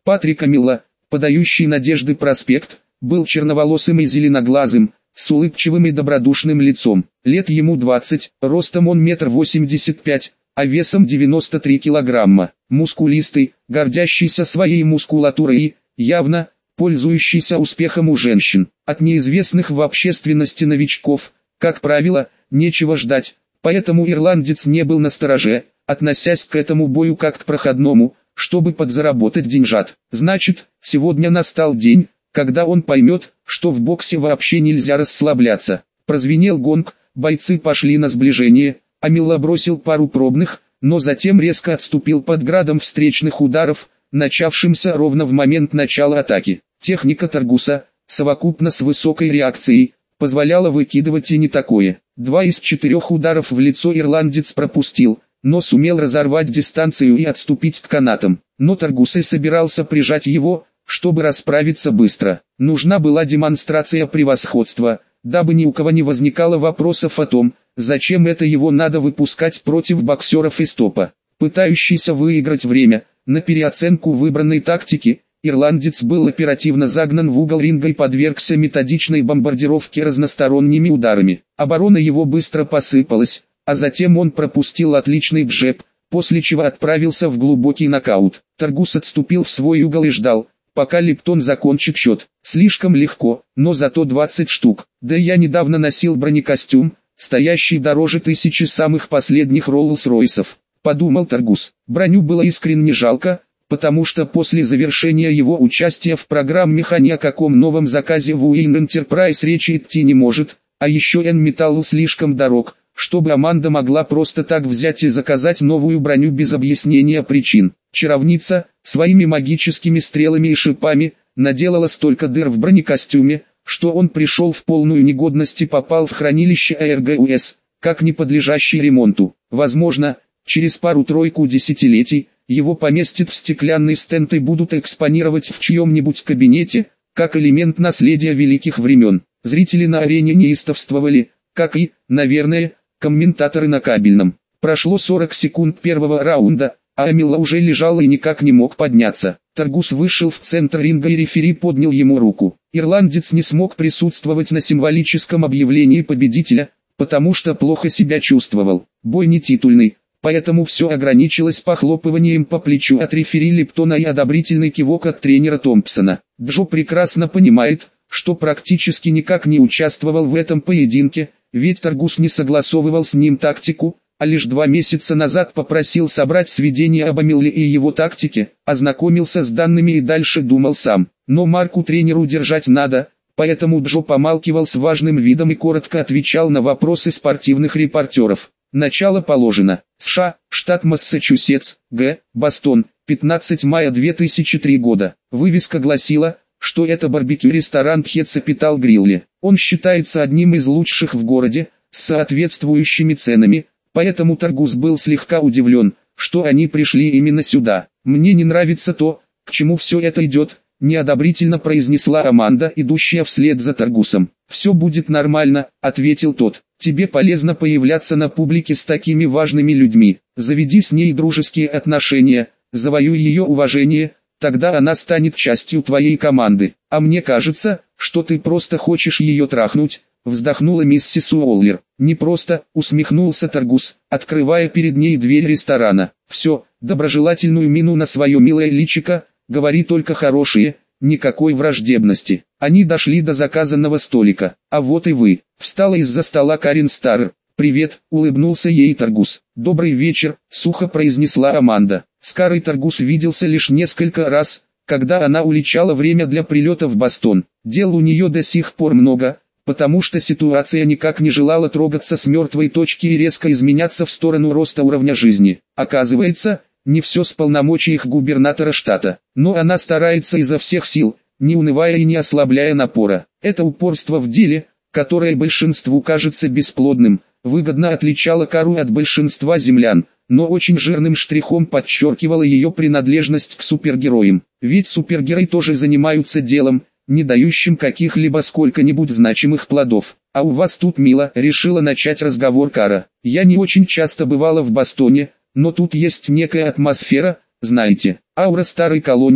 Патрик Амилла, подающий надежды проспект, был черноволосым и зеленоглазым, с улыбчивым и добродушным лицом. Лет ему 20, ростом он 1,85 м, а весом 93 килограмма. Мускулистый, гордящийся своей мускулатурой и, явно, пользующийся успехом у женщин. От неизвестных в общественности новичков, как правило, нечего ждать, поэтому ирландец не был настороже, относясь к этому бою как к проходному, чтобы подзаработать деньжат. Значит, сегодня настал день, когда он поймет, что в боксе вообще нельзя расслабляться. Прозвенел гонг, бойцы пошли на сближение, Амилла бросил пару пробных, но затем резко отступил под градом встречных ударов, начавшимся ровно в момент начала атаки. Техника Таргуса, совокупно с высокой реакцией, позволяла выкидывать и не такое. 2 из 4 ударов в лицо ирландец пропустил, но сумел разорвать дистанцию и отступить к канатам. Но Таргус и собирался прижать его, чтобы расправиться быстро. Нужна была демонстрация превосходства, дабы ни у кого не возникало вопросов о том, зачем это его надо выпускать против боксеров из топа. Пытающийся выиграть время, на переоценку выбранной тактики, ирландец был оперативно загнан в угол ринга и подвергся методичной бомбардировке разносторонними ударами. Оборона его быстро посыпалась, а затем он пропустил отличный джеб, после чего отправился в глубокий нокаут. Таргус отступил в свой угол и ждал, пока Липтон закончит счет. Слишком легко, но зато 20 штук. Да я недавно носил бронекостюм, стоящий дороже 1000 самых последних Роллс-Ройсов, подумал Таргус. Броню было искренне жалко, потому что после завершения его участия в программе ни о каком новом заказе в Wayne Enterprise речи идти не может, а еще N-Metal слишком дорог, чтобы Аманда могла просто так взять и заказать новую броню без объяснения причин. Чаровница, своими магическими стрелами и шипами, наделала столько дыр в бронекостюме, что он пришел в полную негодность и попал в хранилище АРГУС, как не подлежащий ремонту. Возможно, через пару-тройку десятилетий, его поместят в стеклянный стенд и будут экспонировать в чьем-нибудь кабинете, как элемент наследия великих времен. Зрители на арене неистовствовали, как и, наверное, комментаторы на кабельном. Прошло 40 секунд первого раунда, а Амилла уже лежал и никак не мог подняться. Таргус вышел в центр ринга и рефери поднял ему руку. Ирландец не смог присутствовать на символическом объявлении победителя, потому что плохо себя чувствовал. Бой не титульный, поэтому все ограничилось похлопыванием по плечу от рефери Липтона и одобрительный кивок от тренера Томпсона. Джо прекрасно понимает, что практически никак не участвовал в этом поединке, ведь Таргус не согласовывал с ним тактику, а лишь 2 месяца назад попросил собрать сведения об Амилле и его тактике, ознакомился с данными и дальше думал сам. Но марку тренеру держать надо, поэтому Джо помалкивал с важным видом и коротко отвечал на вопросы спортивных репортеров. Начало положено. США, штат Массачусетс, Г. Бостон, 15 мая 2003 года. Вывеска гласила, что это барбекю-ресторан Пхецапитал Грилли. Он считается одним из лучших в городе, с соответствующими ценами, поэтому Таргус был слегка удивлен, что они пришли именно сюда. «Мне не нравится то, к чему все это идет», — неодобрительно произнесла Аманда, идущая вслед за Таргусом. «Все будет нормально», — ответил тот. «Тебе полезно появляться на публике с такими важными людьми. Заведи с ней дружеские отношения, завоюй ее уважение, тогда она станет частью твоей команды. А мне кажется, что ты просто хочешь ее трахнуть», — вздохнула миссис Уоллер. «Не просто», — усмехнулся Таргус, открывая перед ней дверь ресторана. «Все, доброжелательную мину на свое милое личико, говори только хорошие, никакой враждебности». Они дошли до заказанного столика. «А вот и вы», — встала из-за стола Карен Старр. «Привет», — улыбнулся ей Таргус. «Добрый вечер», — сухо произнесла Аманда. С Карой Таргус виделся лишь несколько раз, когда она улучшала время для прилета в Бостон. Дел у нее до сих пор много, потому что ситуация никак не желала трогаться с мертвой точки и резко изменяться в сторону роста уровня жизни. Оказывается, не все с полномочий их губернатора штата, но она старается изо всех сил, не унывая и не ослабляя напора. Это упорство в деле, которое большинству кажется бесплодным, выгодно отличало Кару от большинства землян, но очень жирным штрихом подчеркивало ее принадлежность к супергероям. Ведь супергерои тоже занимаются делом, не дающим каких-либо сколько-нибудь значимых плодов. «А у вас тут мило», — решила начать разговор Кара. «Я не очень часто бывала в Бостоне, но тут есть некая атмосфера, знаете, аура старой колонии»,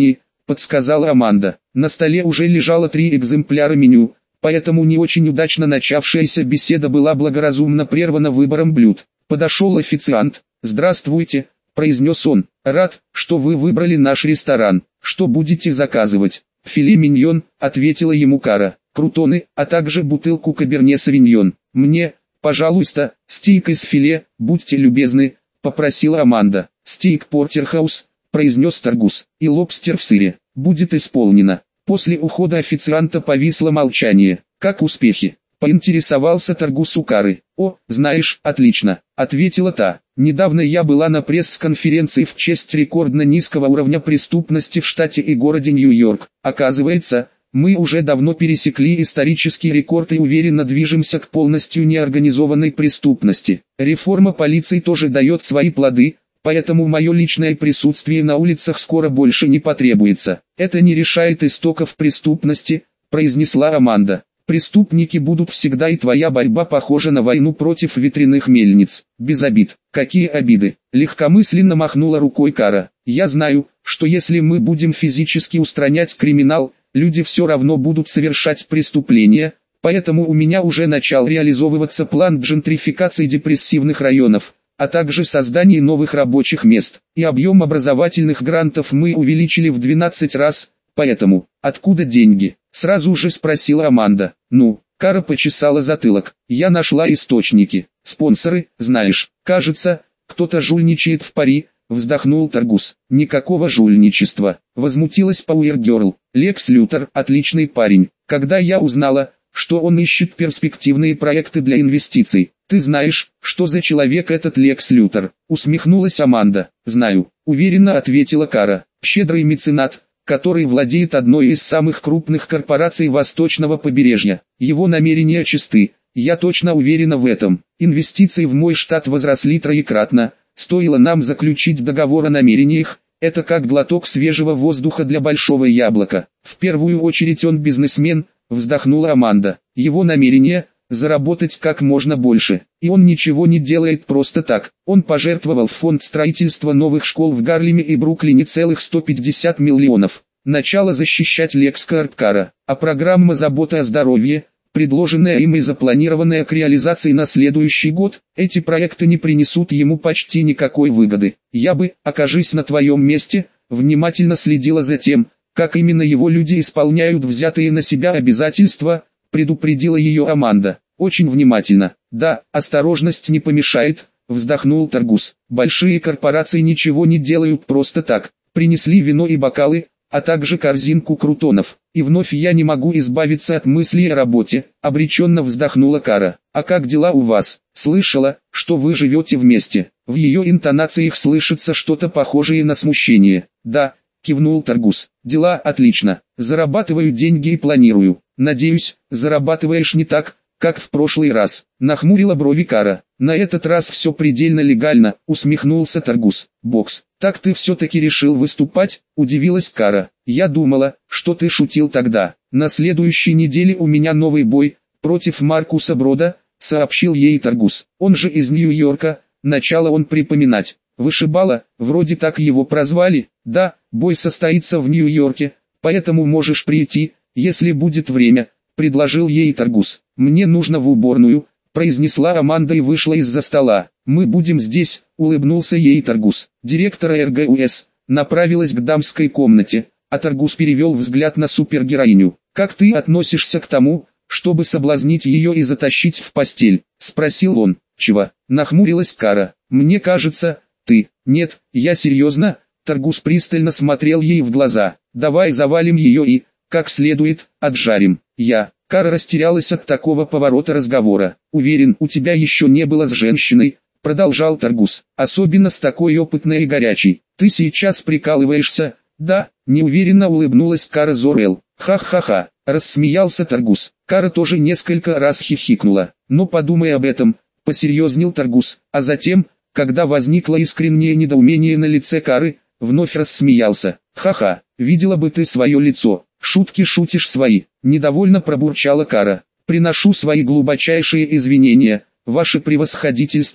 подсказала Аманда. На столе уже лежало 3 экземпляра меню, поэтому не очень удачно начавшаяся беседа была благоразумно прервана выбором блюд. Подошел официант. «Здравствуйте», — произнес он. «Рад, что вы выбрали наш ресторан. Что будете заказывать?» «Филе миньон», — ответила ему Кара. «Крутоны, а также бутылку каберне савиньон. Мне, пожалуйста, стейк из филе, будьте любезны», — попросила Аманда. «Стейк портерхаус», — произнес Таргус, — «и лобстер в сыре. Будет исполнено». После ухода официанта повисло молчание. «Как успехи?» — поинтересовался Таргус у Кары. «О, знаешь, отлично», — ответила та. «Недавно я была на пресс-конференции в честь рекордно низкого уровня преступности в штате и городе Нью-Йорк. Оказывается, мы уже давно пересекли исторический рекорд и уверенно движемся к полностью неорганизованной преступности. Реформа полиции тоже дает свои плоды, поэтому мое личное присутствие на улицах скоро больше не потребуется. Это не решает истоков преступности», — произнесла Аманда. «Преступники будут всегда, и твоя борьба похожа на войну против ветряных мельниц. Без обид». «Какие обиды?» — легкомысленно махнула рукой Кара. «Я знаю, что если мы будем физически устранять криминал, люди все равно будут совершать преступления, поэтому у меня уже начал реализовываться план джентрификации депрессивных районов, а также создание новых рабочих мест, и объем образовательных грантов мы увеличили в 12 раз, поэтому, откуда деньги?» Сразу же спросила Аманда. Кара почесала затылок. «Я нашла источники. Спонсоры, знаешь, кажется, кто-то жульничает в пари», вздохнул Таргус. «Никакого жульничества», возмутилась Пауэргерл. «Лекс Лютер отличный парень. Когда я узнала, что он ищет перспективные проекты для инвестиций. Ты знаешь, что за человек этот Лекс Лютер?» Усмехнулась Аманда. «Знаю», уверенно ответила Кара. «Щедрый меценат, который владеет одной из самых крупных корпораций Восточного побережья. Его намерения чисты, я точно уверена в этом. Инвестиции в мой штат возросли троекратно, стоило нам заключить договор о намерениях, это как глоток свежего воздуха для большого яблока. В первую очередь он бизнесмен», вздохнула Аманда. «Его намерение – заработать как можно больше. И он ничего не делает просто так. Он пожертвовал в фонд строительства новых школ в Гарлеме и Бруклине целых 150 миллионов. Начало защищать Лекс Кара, а программа заботы о здоровье, предложенная им и запланированная к реализации на следующий год, эти проекты не принесут ему почти никакой выгоды. Я бы, окажись на твоем месте, внимательно следила за тем, как именно его люди исполняют взятые на себя обязательства, предупредила ее Аманда. «Очень внимательно». «Да, осторожность не помешает», вздохнул Таргус. «Большие корпорации ничего не делают просто так». Принесли вино и бокалы, а также корзинку крутонов. «И вновь я не могу избавиться от мысли о работе», обреченно вздохнула Кара. «А как дела у вас? Слышала, что вы живете вместе». В ее интонациях слышится что-то похожее на смущение. «Да», кивнул Таргус. «Дела отлично. Зарабатываю деньги и планирую». «Надеюсь, зарабатываешь не так, как в прошлый раз», нахмурила брови Кара. «На этот раз все предельно легально», усмехнулся Таргус. «Бокс, так ты все-таки решил выступать?» удивилась Кара. «Я думала, что ты шутил тогда. На следующей неделе у меня новый бой, против Маркуса Брода», сообщил ей Таргус. «Он же из Нью-Йорка», начало он припоминать. «Вышибала, вроде так его прозвали». «Да, бой состоится в Нью-Йорке, поэтому можешь прийти, если будет время», предложил ей Таргус. «Мне нужно в уборную», произнесла Аманда и вышла из-за стола. «Мы будем здесь», улыбнулся ей Таргус. Директора РГУС направилась к дамской комнате, а Таргус перевел взгляд на супергероиню. «Как ты относишься к тому, чтобы соблазнить ее и затащить в постель?» спросил он. «Чего?» нахмурилась Кара. «Мне кажется, ты...» «Нет, я серьезно», Таргус пристально смотрел ей в глаза. «Давай завалим ее и, как следует, отжарим». Кара растерялась от такого поворота разговора. «Уверен, у тебя еще не было с женщиной», продолжал Таргус. «Особенно с такой опытной и горячей. Ты сейчас прикалываешься?» «Да», неуверенно улыбнулась Кара Зорел. «Ха-ха-ха», рассмеялся Таргус. Кара тоже несколько раз хихикнула. «Но подумай об этом», посерьезнел Таргус. А затем, когда возникло искреннее недоумение на лице Кары, вновь рассмеялся. «Ха-ха, видела бы ты свое лицо. Шутки шутишь свои», недовольно пробурчала Кара. «Приношу свои глубочайшие извинения, ваше превосходительство»,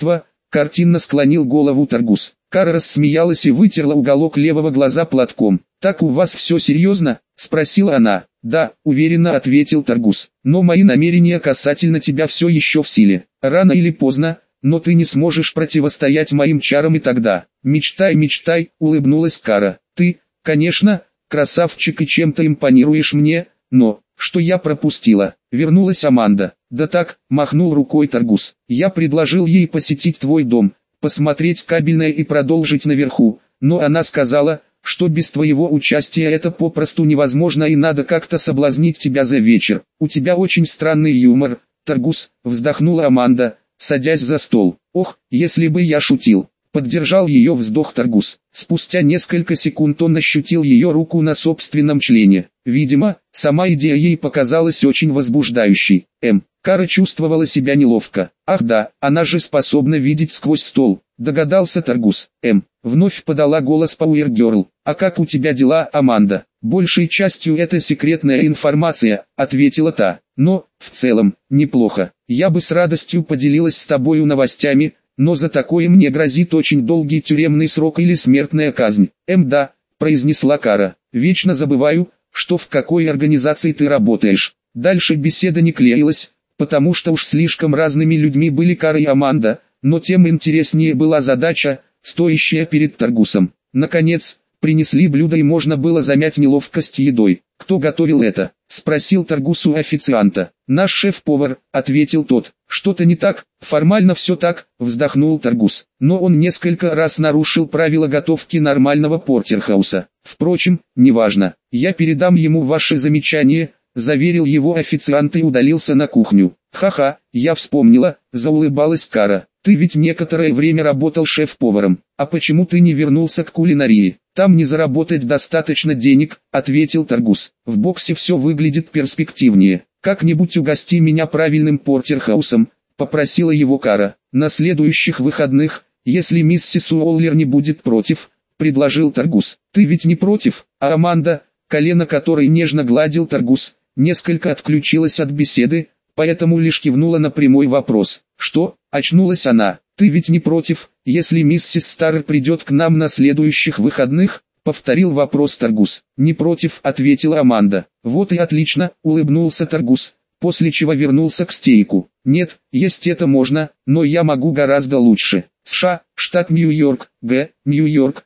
картинно склонил голову Торгус. Кара рассмеялась и вытерла уголок левого глаза платком. «Так у вас все серьезно?» – спросила она. «Да», – уверенно ответил Торгус. «Но мои намерения касательно тебя все еще в силе. Рано или поздно, но ты не сможешь противостоять моим чарам и тогда». «Мечтай, мечтай», – улыбнулась Кара. «Ты, конечно, красавчик и чем-то импонируешь мне, но, что я пропустила?» Вернулась Аманда. «Да так», – махнул рукой Торгус. «Я предложил ей посетить твой дом, посмотреть кабельное и продолжить наверху, но она сказала, что без твоего участия это попросту невозможно и надо как-то соблазнить тебя за вечер. У тебя очень странный юмор, Торгус», – вздохнула Аманда, садясь за стол. «Ох, если бы я шутил». Поддержал ее вздох Торгус. Спустя несколько секунд он ощутил ее руку на собственном члене. Видимо, сама идея ей показалась очень возбуждающей. Кара чувствовала себя неловко. «Ах да, она же способна видеть сквозь стол», — догадался Торгус. Вновь подала голос Пауэргерл. «А как у тебя дела, Аманда?» «Большей частью это секретная информация», — ответила та. «Но, в целом, неплохо. Я бы с радостью поделилась с тобою новостями, но за такое мне грозит очень долгий тюремный срок или смертная казнь». «Да», — произнесла Кара. «Вечно забываю, что в какой организации ты работаешь». Дальше беседа не клеилась, потому что уж слишком разными людьми были Кара и Аманда, но тем интереснее была задача, стоящая перед Торгусом. Наконец, принесли блюдо и можно было замять неловкость едой. «Кто готовил это?» – спросил Торгус у официанта. «Наш шеф-повар», – ответил тот. «Что-то не так?» «Формально все так», – вздохнул Торгус. «Но он несколько раз нарушил правила готовки нормального портерхауса. Впрочем, неважно. Я передам ему ваши замечания», – заверил его официант и удалился на кухню. «Ха-ха, я вспомнила», – заулыбалась Кара. «Ты ведь некоторое время работал шеф-поваром. А почему ты не вернулся к кулинарии?» «Там не заработать достаточно денег», — ответил Торгус. «В боксе все выглядит перспективнее. Как-нибудь угости меня правильным портерхаусом», — попросила его Кара. «На следующих выходных, если миссис Уоллер не будет против», — предложил Торгус. «Ты ведь не против?» А Аманда, колено которой нежно гладил Торгус, несколько отключилась от беседы, поэтому лишь кивнула на прямой вопрос. «Что?» — очнулась она. «Ты ведь не против, если миссис Старр придет к нам на следующих выходных?» — повторил вопрос Торгус. «Не против», — ответила Аманда. «Вот и отлично», — улыбнулся Торгус, после чего вернулся к стейку. «Нет, есть это можно, но я могу гораздо лучше». США, штат Нью-Йорк, Г. Нью-Йорк,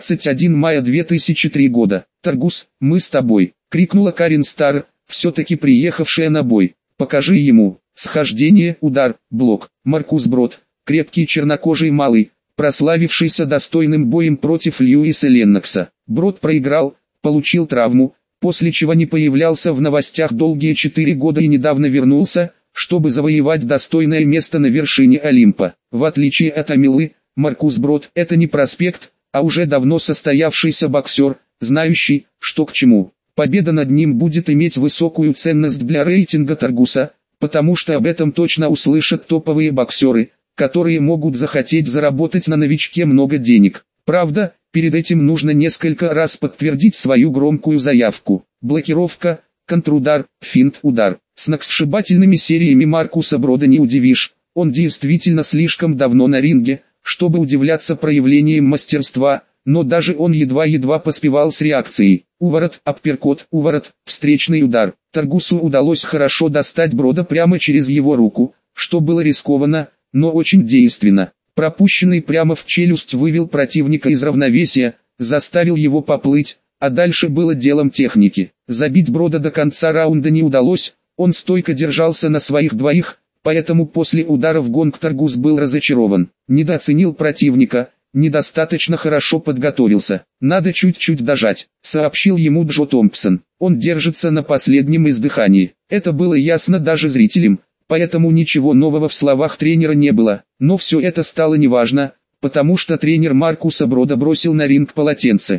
21 мая 2003 года. «Торгус, мы с тобой», — крикнула Карен Старр, все-таки приехавшая на бой. «Покажи ему». Схождение, удар, блок. Маркус Брод, крепкий чернокожий малый, прославившийся достойным боем против Льюиса Леннокса. Брод проиграл, получил травму, после чего не появлялся в новостях долгие 4 года и недавно вернулся, чтобы завоевать достойное место на вершине Олимпа. В отличие от Амилы, Маркус Брод – это не проспект, а уже давно состоявшийся боксер, знающий, что к чему. Победа над ним будет иметь высокую ценность для рейтинга Торгуса, потому что об этом точно услышат топовые боксеры, которые могут захотеть заработать на новичке много денег. Правда, перед этим нужно несколько раз подтвердить свою громкую заявку. Блокировка, контрудар, финт-удар. Сногсшибательными сериями Маркуса Брода не удивишь, он действительно слишком давно на ринге, чтобы удивляться проявлением мастерства, но даже он едва-едва поспевал с реакцией. Уворот, апперкот, уворот, встречный удар. Торгусу удалось хорошо достать Брода прямо через его руку, что было рискованно, но очень действенно. Пропущенный прямо в челюсть вывел противника из равновесия, заставил его поплыть, а дальше было делом техники. Забить Брода до конца раунда не удалось, он стойко держался на своих двоих, поэтому после удара в гонг Торгус был разочарован. Недооценил противника, недостаточно хорошо подготовился. «Надо чуть-чуть дожать», — сообщил ему Джо Томпсон. «Он держится на последнем издыхании». Это было ясно даже зрителям, поэтому ничего нового в словах тренера не было. Но все это стало неважно, потому что тренер Маркуса Брода бросил на ринг полотенце.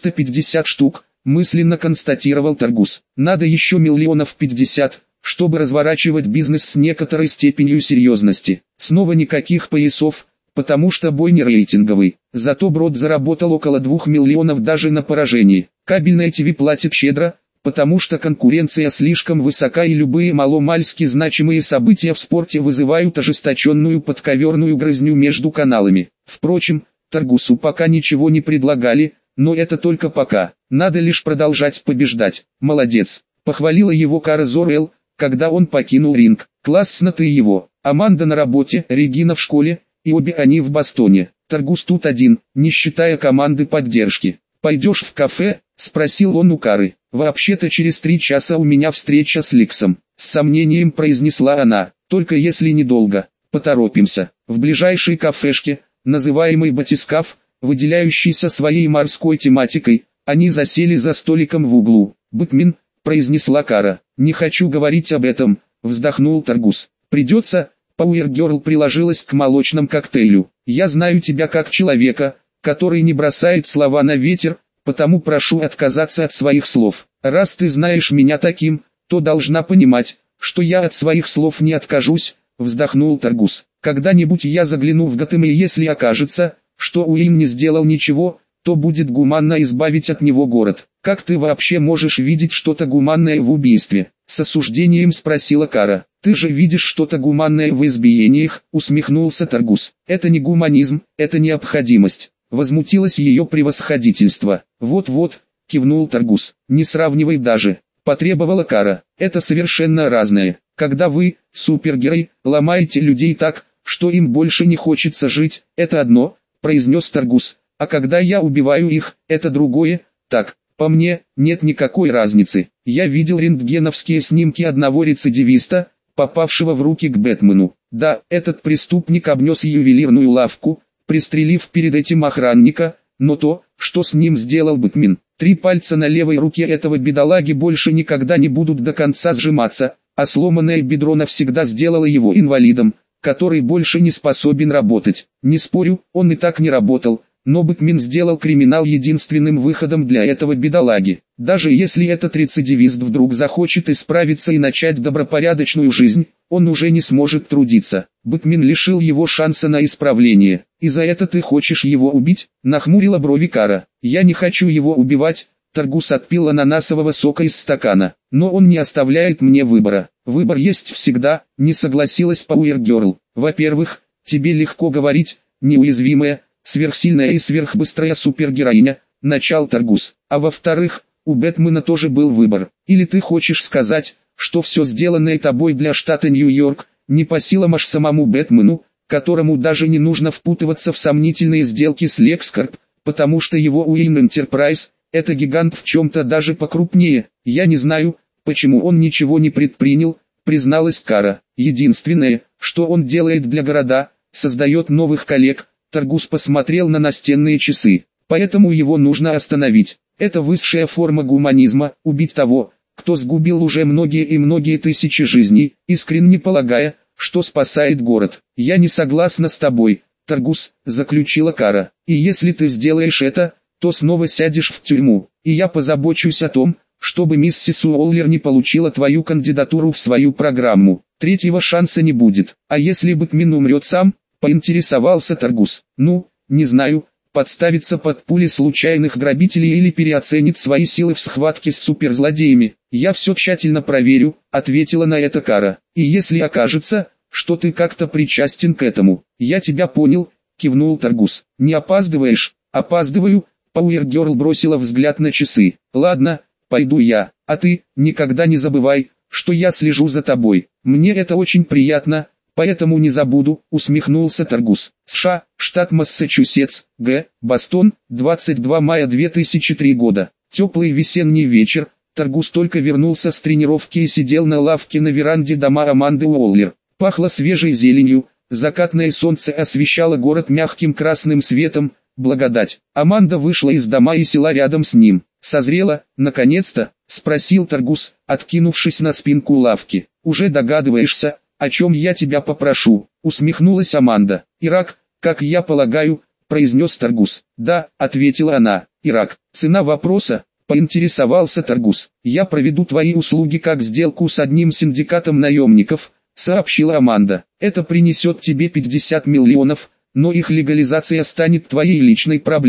350 штук, мысленно констатировал Торгус. Надо еще 1 50 000, чтобы разворачивать бизнес с некоторой степенью серьезности. Снова никаких поясов, потому что бой не рейтинговый. Зато Брод заработал около 2 миллионов даже на поражении. Кабельное ТВ платит щедро, потому что конкуренция слишком высока и любые маломальски значимые события в спорте вызывают ожесточенную подковерную грызню между каналами. Впрочем, Таргусу пока ничего не предлагали, но это только пока, надо лишь продолжать побеждать. Молодец, похвалила его Кара Зор-Эл, когда он покинул ринг. Классно ты его. Аманда на работе, Регина в школе, и обе они в Бостоне. Таргус тут один, не считая команды поддержки. «Пойдешь в кафе?» – спросил он у Кары. «Вообще-то через 3 часа у меня встреча с Ликсом», – с сомнением произнесла она. «Только если недолго, поторопимся». В ближайшей кафешке, называемой «Батискаф», выделяющейся своей морской тематикой, они засели за столиком в углу. «Бэтмен», – произнесла Кара. «Не хочу говорить об этом», – вздохнул Таргус. «Придется». Пауэр Герл приложилась к молочному коктейлю. «Я знаю тебя как человека, который не бросает слова на ветер, потому прошу отказаться от своих слов. Раз ты знаешь меня таким, то должна понимать, что я от своих слов не откажусь», — вздохнул Таргус. «Когда-нибудь я загляну в Готэм, и если окажется, что Уэйн не сделал ничего, то будет гуманно избавить от него город. Как ты вообще можешь видеть что-то гуманное в убийстве?» — с осуждением спросила Кара. «Ты же видишь что-то гуманное в избиениях», — усмехнулся Таргус. «Это не гуманизм, это необходимость». Возмутилось ее превосходительство. «Вот-вот», — кивнул Таргус. «Не сравнивай даже», — потребовала Кара. «Это совершенно разное. Когда вы, супергерой, ломаете людей так, что им больше не хочется жить, это одно», — произнес Таргус. «А когда я убиваю их, это другое. Так, по мне, нет никакой разницы. Я видел рентгеновские снимки одного рецидивиста, попавшего в руки к Бэтмену. Да, этот преступник обнес ювелирную лавку, пристрелив перед этим охранника, но то, что с ним сделал Бэтмен, 3 пальца на левой руке этого бедолаги больше никогда не будут до конца сжиматься, а сломанное бедро навсегда сделало его инвалидом, который больше не способен работать. Не спорю, он и так не работал, но Бэтмен сделал криминал единственным выходом для этого бедолаги. Даже если этот рецидивист вдруг захочет исправиться и начать добропорядочную жизнь, он уже не сможет трудиться. Бэтмен лишил его шанса на исправление. «И за это ты хочешь его убить?» — нахмурила брови Кара. «Я не хочу его убивать». Таргус отпил ананасового сока из стакана. «Но он не оставляет мне выбора». «Выбор есть всегда», — не согласилась Пауэр Герл. «Во-первых, тебе легко говорить, неуязвимая, сверхсильная и сверхбыстрая супергероиня», — начал Таргус. «А во-вторых, у Бэтмена тоже был выбор. Или ты хочешь сказать, что все сделанное тобой для штата Нью-Йорк, не по силам аж самому Бэтмену, которому даже не нужно впутываться в сомнительные сделки с Лексcorp, потому что его Уэйн Энтерпрайз — это гигант в чем-то даже покрупнее. Я не знаю, почему он ничего не предпринял», — призналась Кара. «Единственное, что он делает для города, создает новых коллег». Таргус посмотрел на настенные часы. «Поэтому его нужно остановить. Это высшая форма гуманизма, убить того, кто сгубил уже многие и многие тысячи жизней, искренне полагая, что спасает город». «Я не согласна с тобой, Таргус», — заключила Кара. «И если ты сделаешь это, то снова сядешь в тюрьму, и я позабочусь о том, чтобы миссис Уоллер не получила твою кандидатуру в свою программу. Третьего шанса не будет. А если Бэтмен умрет сам?» — поинтересовался Таргус. «Ну, не знаю, подставиться под пули случайных грабителей или переоценит свои силы в схватке с суперзлодеями. Я все тщательно проверю», — ответила на это Кара. «И если окажется, что ты как-то причастен к этому». «Я тебя понял», — кивнул Таргус. «Не опаздываешь?» «Опаздываю», — Пауэр Герл бросила взгляд на часы. «Ладно, пойду я, а ты, никогда не забывай, что я слежу за тобой. Мне это очень приятно, поэтому не забуду», — усмехнулся Таргус. США, штат Массачусетс, Г. Бостон, 22 мая 2003 года. Теплый весенний вечер. Таргус только вернулся с тренировки и сидел на лавке на веранде дома Аманды Уоллер. Пахло свежей зеленью, закатное солнце освещало город мягким красным светом. Благодать. Аманда вышла из дома и села рядом с ним. «Созрела, наконец-то?» — спросил Таргус, откинувшись на спинку лавки. «Уже догадываешься, о чем я тебя попрошу?» — усмехнулась Аманда. «Ирак, как я полагаю», — произнес Таргус. «Да», — ответила она. «Ирак. Цена вопроса?» — поинтересовался Таргус. «Я проведу твои услуги как сделку с одним синдикатом наемников», — сообщила Аманда. «Это принесет тебе 50 миллионов, но их легализация станет твоей личной проблемой.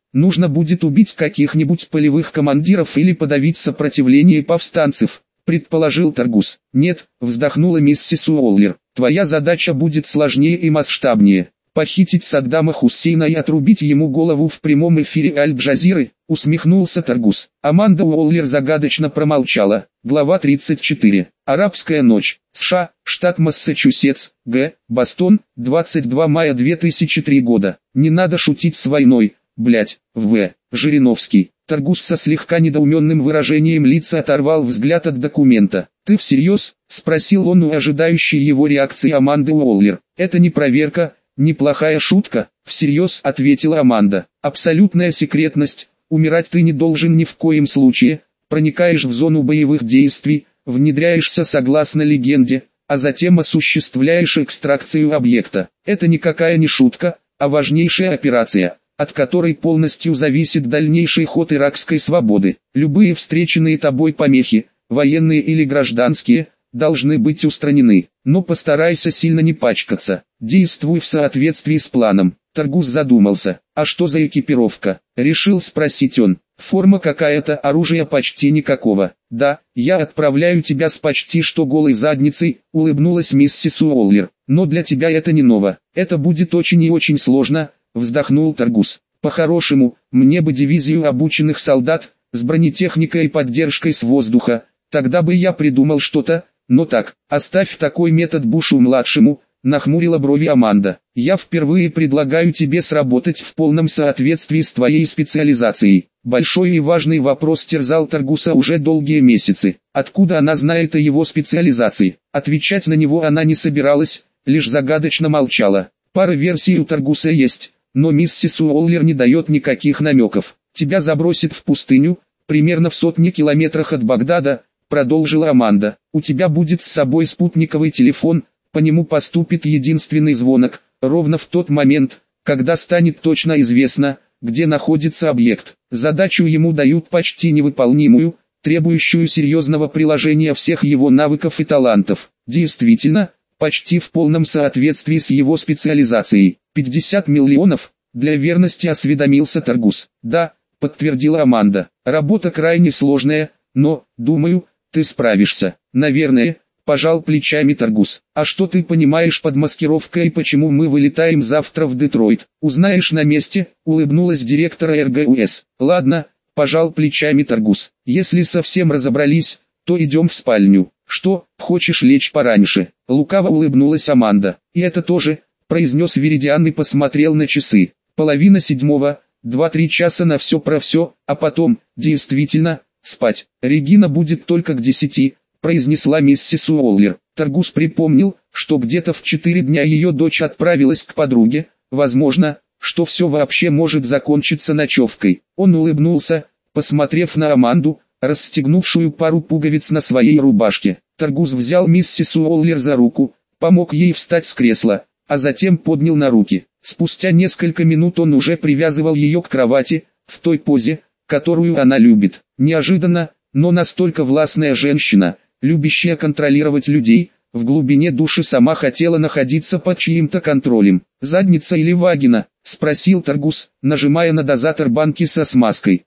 нужно будет убить каких-нибудь полевых командиров или подавить сопротивление повстанцев, предположил Таргус. Нет, вздохнула миссис Уоллер, твоя задача будет сложнее и масштабнее. Похитить Саддама Хусейна и отрубить ему голову в прямом эфире Аль-Джазиры, усмехнулся Таргус. Аманда Уоллер загадочно промолчала. Глава 34. Арабская ночь. США, штат Массачусетс, Г. Бостон, 22 мая 2003 года. Не надо шутить с войной, блять, В. Жириновский. Таргус со слегка недоуменным выражением лица оторвал взгляд от документа. «Ты всерьез?» – спросил он у ожидающей его реакции Аманды Уоллер. «Это не проверка, неплохая шутка», – всерьез ответила Аманда. «Абсолютная секретность, умирать ты не должен ни в коем случае, проникаешь в зону боевых действий, внедряешься согласно легенде, а затем осуществляешь экстракцию объекта. Это никакая не шутка, а важнейшая операция, от которой полностью зависит дальнейший ход иракской свободы. Любые встреченные тобой помехи, военные или гражданские, должны быть устранены. Но постарайся сильно не пачкаться, действуй в соответствии с планом». Таргус задумался. «А что за экипировка?» — решил спросить он. «Форма какая-то, оружия почти никакого». «Да, я отправляю тебя с почти что голой задницей», — улыбнулась миссис Уоллер. «Но для тебя это не ново. Это будет очень и очень сложно», — вздохнул Таргус. «По-хорошему, мне бы дивизию обученных солдат, с бронетехникой и поддержкой с воздуха, тогда бы я придумал что-то, но так, оставь такой метод Бушу-младшему», — нахмурила брови Аманда. «Я впервые предлагаю тебе сработать в полном соответствии с твоей специализацией». Большой и важный вопрос терзал Таргуса уже долгие месяцы. Откуда она знает о его специализации? Отвечать на него она не собиралась, лишь загадочно молчала. Пара версий у Таргуса есть, но миссис Уоллер не дает никаких намеков. «Тебя забросит в пустыню, примерно в 100 километрах от Багдада», — продолжила Аманда. «У тебя будет с собой спутниковый телефон, по нему поступит единственный звонок, ровно в тот момент, когда станет точно известно, где находится объект. Задачу ему дают почти невыполнимую, требующую серьезного приложения всех его навыков и талантов. Действительно, почти в полном соответствии с его специализацией. 50 миллионов, для верности осведомился Таргус. «Да», — подтвердила Аманда. «Работа крайне сложная, но, думаю, ты справишься». «Наверное», — пожал плечами Таргус. «А что ты понимаешь под маскировкой и почему мы вылетаем завтра в Детройт? Узнаешь на месте», — улыбнулась директора РГУС. «Ладно», — пожал плечами Таргус. «Если совсем разобрались, то идем в спальню». «Что, хочешь лечь пораньше?» — лукаво улыбнулась Аманда. «И это тоже», — произнес Веридиан и посмотрел на часы. «7:30, 2-3 часа на все про все, а потом, действительно, спать. Регина будет только к 10, произнесла миссис Уоллер. Таргус припомнил, что где-то в 4 дня ее дочь отправилась к подруге, возможно, что все вообще может закончиться ночевкой. Он улыбнулся, посмотрев на Аманду, расстегнувшую пару пуговиц на своей рубашке. Таргус взял миссис Уоллер за руку, помог ей встать с кресла, а затем поднял на руки. Спустя несколько минут он уже привязывал ее к кровати, в той позе, которую она любит. Неожиданно, но настолько властная женщина, любящая контролировать людей, в глубине души сама хотела находиться под чьим-то контролем. «Задница или вагина?» — спросил Таргус, нажимая на дозатор банки со смазкой.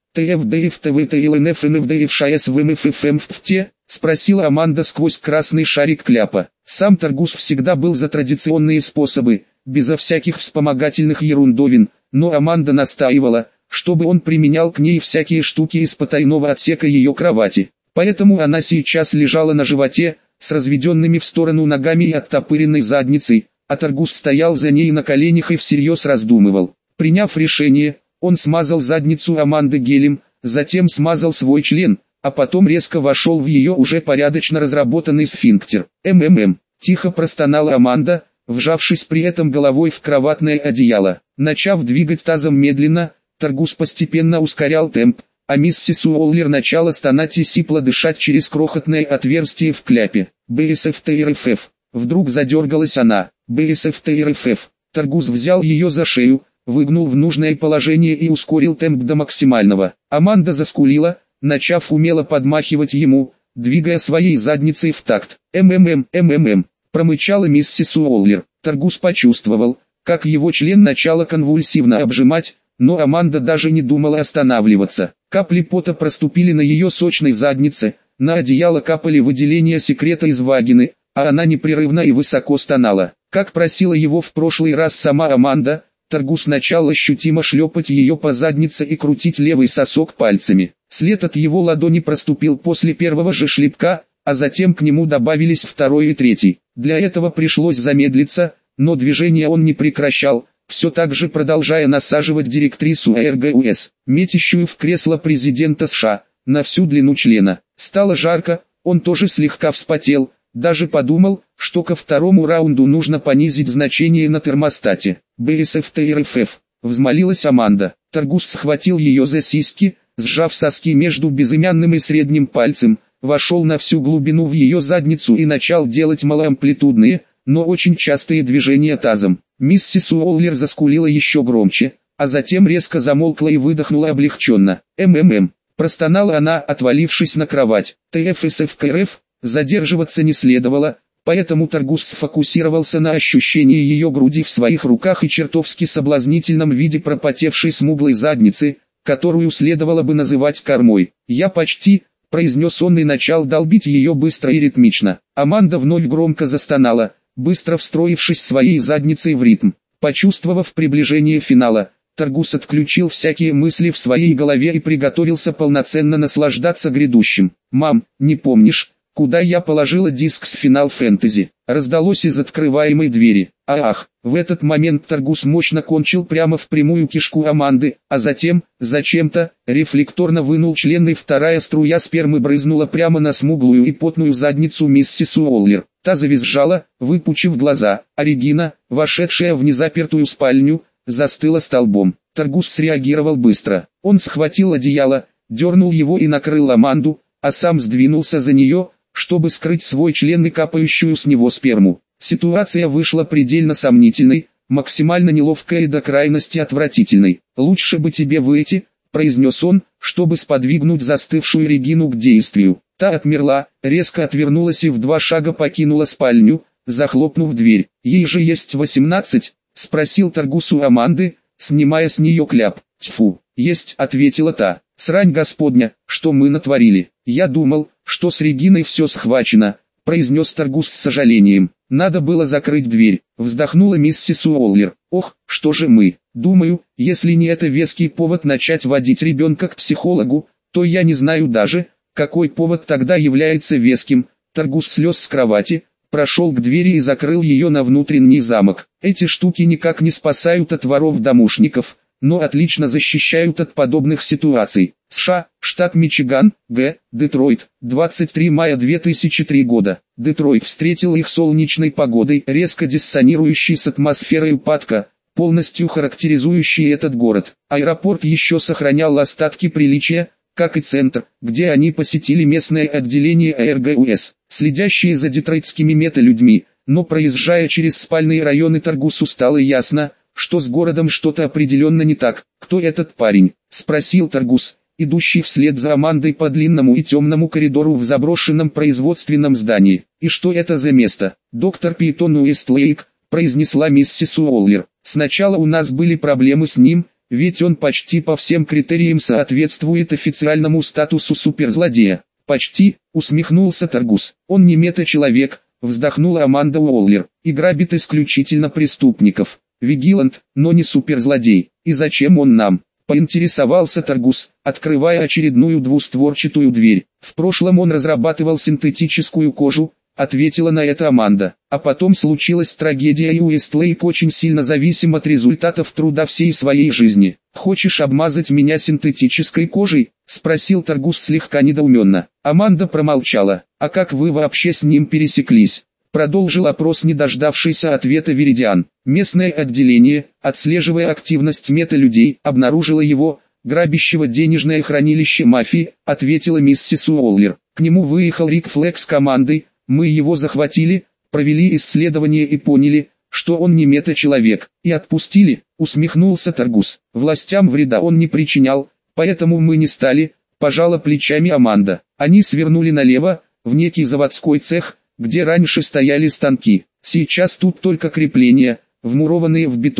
«ТФДФТВТЛНФНФДФШСВМФФМФТ?» — спросила Аманда сквозь красный шарик кляпа. Сам Таргус всегда был за традиционные способы, безо всяких вспомогательных ерундовин, но Аманда настаивала, чтобы он применял к ней всякие штуки из потайного отсека ее кровати. Поэтому она сейчас лежала на животе, с разведенными в сторону ногами и оттопыренной задницей, а Таргус стоял за ней на коленях и всерьез раздумывал. Приняв решение, он смазал задницу Аманды гелем, затем смазал свой член, а потом резко вошел в ее уже порядочно разработанный сфинктер. Тихо простонала Аманда, вжавшись при этом головой в кроватное одеяло. Начав двигать тазом медленно, Таргус постепенно ускорял темп, а миссис Уоллер начала стонать и сипло дышать через крохотное отверстие в кляпе. «БСФТРФФ». Вдруг задергалась она. «БСФТРФФ». Таргус взял ее за шею, выгнул в нужное положение и ускорил темп до максимального. Аманда заскулила, начав умело подмахивать ему, двигая своей задницей в такт. Промычала миссис Уоллер. Таргус почувствовал, как его член начало конвульсивно обжимать, но Аманда даже не думала останавливаться. Капли пота проступили на ее сочной заднице, на одеяло капали выделения секрета из вагины, а она непрерывно и высоко стонала. Как просила его в прошлый раз сама Аманда, Таргус начал ощутимо шлепать ее по заднице и крутить левый сосок пальцами. След от его ладони проступил после первого же шлепка, а затем к нему добавились второй и третий. Для этого пришлось замедлиться, но движение он не прекращал, все так же продолжая насаживать директрису РГУС, метящую в кресло президента США, на всю длину члена. Стало жарко, он тоже слегка вспотел, даже подумал, что ко второму раунду нужно понизить значение на термостате. БСФТРФФ, взмолилась Аманда. Таргус схватил ее за сиськи, сжав соски между безымянным и средним пальцем, вошел на всю глубину в ее задницу и начал делать малоамплитудные, но очень частые движения тазом. Миссис Уоллер заскулила еще громче, а затем резко замолкла и выдохнула облегченно. Простонала она, отвалившись на кровать. ТФСФКРФ, задерживаться не следовало, поэтому Таргус сфокусировался на ощущении ее груди в своих руках и чертовски соблазнительном виде пропотевшей смуглой задницы, которую следовало бы называть кормой. «Я почти», — произнес он и начал долбить ее быстро и ритмично. Аманда вновь громко застонала, быстро встроившись своей задницей в ритм. Почувствовав приближение финала, Таргус отключил всякие мысли в своей голове и приготовился полноценно наслаждаться грядущим. «Мам, не помнишь, куда я положила диск с Final Fantasy?» раздалось из открываемой двери. Ах, в этот момент Таргус мощно кончил прямо в прямую кишку Аманды, а затем, зачем-то, рефлекторно вынул член и вторая струя спермы брызнула прямо на смуглую и потную задницу миссис Уоллер. Та завизжала, выпучив глаза, а Регина, вошедшая в незапертую спальню, застыла столбом. Таргус среагировал быстро. Он схватил одеяло, дернул его и накрыл Аманду, а сам сдвинулся за нее, чтобы скрыть свой член и капающую с него сперму. Ситуация вышла предельно сомнительной, максимально неловкой и до крайности отвратительной. «Лучше бы тебе выйти», — произнес он, чтобы сподвигнуть застывшую Регину к действию. Та отмерла, резко отвернулась и в 2 шага покинула спальню, захлопнув дверь. «Ей же есть 18?» — спросил Таргус у Аманды, снимая с нее кляп. «Тьфу, есть», — ответила та. «Срань Господня, что мы натворили. Я думал, что с Региной все схвачено», — произнес Таргус с сожалением. «Надо было закрыть дверь», — вздохнула миссис Уоллер. «Ох, что же мы? Думаю, если не это веский повод начать водить ребенка к психологу, то я не знаю даже, какой повод тогда является веским». Таргус слез с кровати, прошел к двери и закрыл ее на внутренний замок. Эти штуки никак не спасают от воров-домушников, но отлично защищают от подобных ситуаций. США, штат Мичиган, Г. Детройт, 23 мая 2003 года. Детройт встретил их солнечной погодой, резко диссонирующей с атмосферой упадка, полностью характеризующей этот город. Аэропорт еще сохранял остатки приличия, как и центр, где они посетили местное отделение РГУС, следящие за детройтскими мета-людьми, но проезжая через спальные районы Таргусу стало ясно, что с городом что-то определенно не так. «Кто этот парень?» — спросил Таргус, идущий вслед за Амандой по длинному и темному коридору в заброшенном производственном здании. «И что это за место?» «Доктор Питон Уэстлейк», — произнесла миссис Уоллер. «Сначала у нас были проблемы с ним, ведь он почти по всем критериям соответствует официальному статусу суперзлодея». «Почти», — усмехнулся Таргус. «Он не мета-человек», — вздохнула Аманда Уоллер, — «и грабит исключительно преступников. Вигилант, но не суперзлодей. И зачем он нам?» — поинтересовался Таргус, открывая очередную двустворчатую дверь. «В прошлом он разрабатывал синтетическую кожу», — ответила на это Аманда. «А потом случилась трагедия, и Уэстлейк очень сильно зависим от результатов труда всей своей жизни. Хочешь обмазать меня синтетической кожей?» — спросил Таргус слегка недоуменно. Аманда промолчала. «А как вы вообще с ним пересеклись?» — продолжил опрос не дождавшийся ответа Веридиан. «Местное отделение, отслеживая активность мета-людей, обнаружило его, грабящего денежное хранилище мафии», — ответила миссис Уоллер. «К нему выехал Рик Флэк с командой, мы его захватили, провели исследование и поняли, что он не мета-человек, и отпустили», — усмехнулся Таргус. «Властям вреда он не причинял, поэтому мы не стали», — пожала плечами Аманда. «Они свернули налево, в некий заводской цех, где раньше стояли станки. Сейчас тут только крепления, вмурованные в бетон»,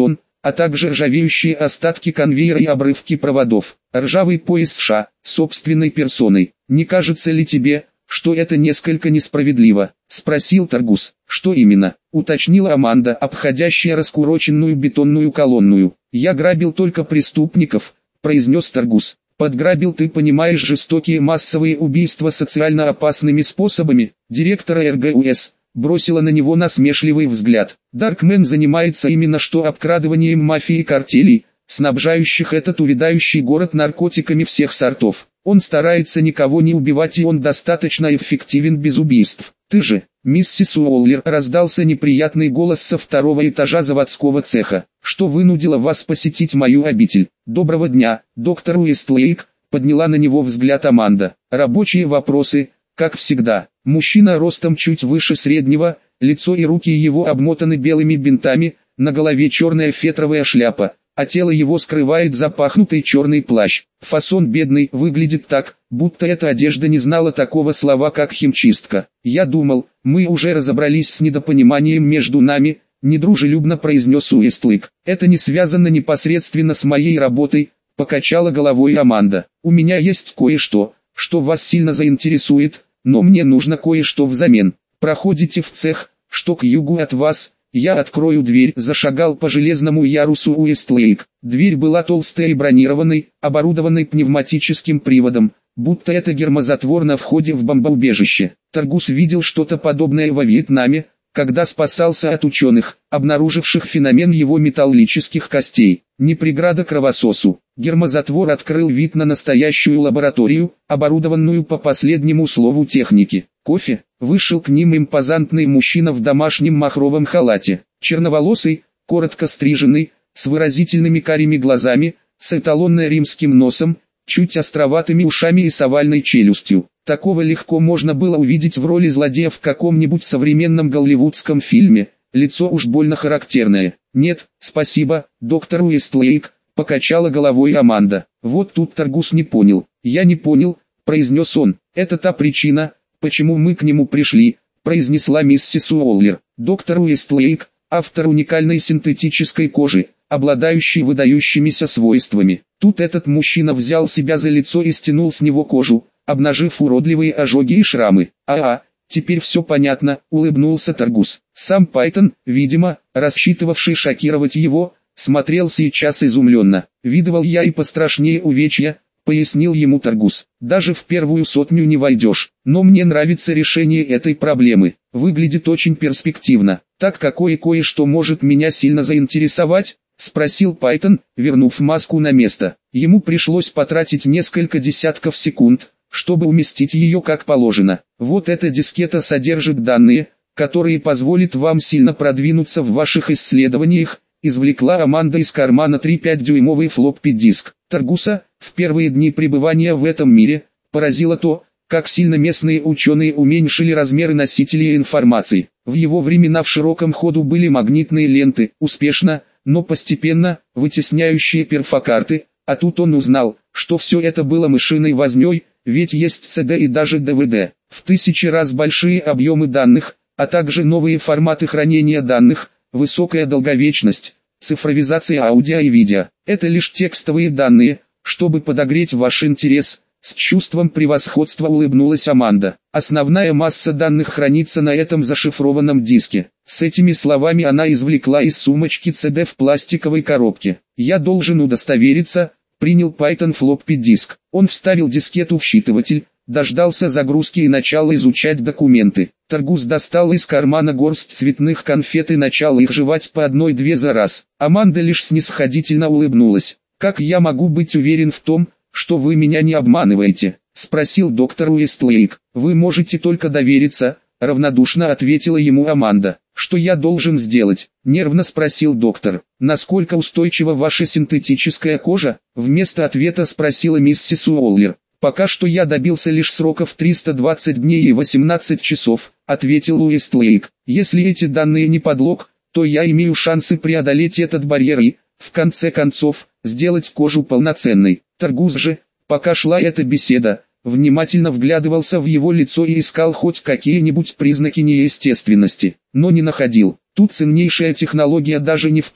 а также ржавеющие остатки конвейера и обрывки проводов. Ржавый пояс США, собственной персоной. «Не кажется ли тебе, что это несколько несправедливо?» — спросил Таргус. «Что именно?» — уточнила Аманда, обходящая раскуроченную бетонную колонную. «Я грабил только преступников», — произнес Таргус. «Подграбил, ты понимаешь, жестокие массовые убийства социально опасными способами?» Директора РГУС бросила на него насмешливый взгляд. «Даркмен занимается именно что обкрадыванием мафии и картелей, снабжающих этот увядающий город наркотиками всех сортов. Он старается никого не убивать, и он достаточно эффективен без убийств. Ты же, миссис Уоллер», — раздался неприятный голос со второго этажа заводского цеха. «Что вынудило вас посетить мою обитель?» «Доброго дня, доктор Уэстлейк», — подняла на него взгляд Аманда. «Рабочие вопросы, как всегда». Мужчина ростом чуть выше среднего, лицо и руки его обмотаны белыми бинтами, на голове черная фетровая шляпа, а тело его скрывает запахнутый черный плащ. Фасон бедный, выглядит так, будто эта одежда не знала такого слова, как химчистка. «Я думал, мы уже разобрались с недопониманием между нами», — недружелюбно произнес Уэстлейк. «Это не связано непосредственно с моей работой», — покачала головой Аманда. «У меня есть кое-что, что вас сильно заинтересует, но мне нужно кое-что взамен. Проходите в цех, что к югу от вас, я открою дверь». Зашагал по железному ярусу Уэстлейк. Дверь была толстой и бронированной, оборудованной пневматическим приводом, будто это гермозатвор на входе в бомбоубежище. Таргус видел что-то подобное во Вьетнаме, когда спасался от ученых, обнаруживших феномен его металлических костей. Не преграда кровососу. Гермозатвор открыл вид на настоящую лабораторию, оборудованную по последнему слову техники. «Кофе?» — вышел к ним импозантный мужчина в домашнем махровом халате. Черноволосый, коротко стриженный, с выразительными карими глазами, с эталонно римским носом, чуть островатыми ушами и с овальной челюстью. Такого легко можно было увидеть в роли злодея в каком-нибудь современном голливудском фильме, лицо уж больно характерное. «Нет, спасибо, доктор Уэстлейк», — покачала головой Аманда. Вот тут Таргус не понял. «Я не понял», — произнес он. «Это та причина, почему мы к нему пришли», — произнесла миссис Уоллер. «Доктор Уэстлейк, автор уникальной синтетической кожи, обладающей выдающимися свойствами». Тут этот мужчина взял себя за лицо и стянул с него кожу, обнажив уродливые ожоги и шрамы. Теперь все понятно», — улыбнулся Таргус. Сам Пайтон, видимо, рассчитывавший шокировать его, смотрел сейчас изумленно. «Видывал я и пострашнее увечья», — пояснил ему Таргус. «Даже в первую сотню не войдешь, но мне нравится решение этой проблемы. Выглядит очень перспективно. Так кое-что может меня сильно заинтересовать?» — спросил Пайтон, вернув маску на место. Ему пришлось потратить несколько десятков секунд, чтобы уместить ее как положено. «Вот эта дискета содержит данные, которые позволят вам сильно продвинуться в ваших исследованиях», — извлекла Аманда из кармана 3,5-дюймовый флоппи-диск. Таргуса, в первые дни пребывания в этом мире, поразило то, как сильно местные ученые уменьшили размеры носителей информации. В его времена в широком ходу были магнитные ленты, успешно, но постепенно, вытесняющие перфокарты, а тут он узнал, что все это было мышиной вознёй, ведь есть CD и даже DVD, в 1000 раз большие объемы данных, а также новые форматы хранения данных, высокая долговечность, цифровизация аудио и видео. Это лишь текстовые данные, чтобы подогреть ваш интерес. С чувством превосходства улыбнулась Аманда. Основная масса данных хранится на этом зашифрованном диске. С этими словами она извлекла из сумочки CD в пластиковой коробке. «Я должен удостовериться», — принял Пайтон флоппи-диск. Он вставил дискету в считыватель, дождался загрузки и начал изучать документы. Таргус достал из кармана горсть цветных конфет и начал их жевать по одной-две за раз. Аманда лишь снисходительно улыбнулась. «Как я могу быть уверен в том, что вы меня не обманываете?» — спросил доктор Уэстлейк. «Вы можете только довериться», — равнодушно ответила ему Аманда. «Что я должен сделать?» — нервно спросил доктор. «Насколько устойчива ваша синтетическая кожа?» — вместо ответа спросила миссис Уоллер. «Пока что я добился лишь сроков 320 дней и 18 часов», — ответил Уэстлейк. «Если эти данные не подлог, то я имею шансы преодолеть этот барьер и, в конце концов, сделать кожу полноценной». Таргус же, пока шла эта беседа, внимательно вглядывался в его лицо и искал хоть какие-нибудь признаки неестественности, но не находил. Тут ценнейшая технология даже не в том,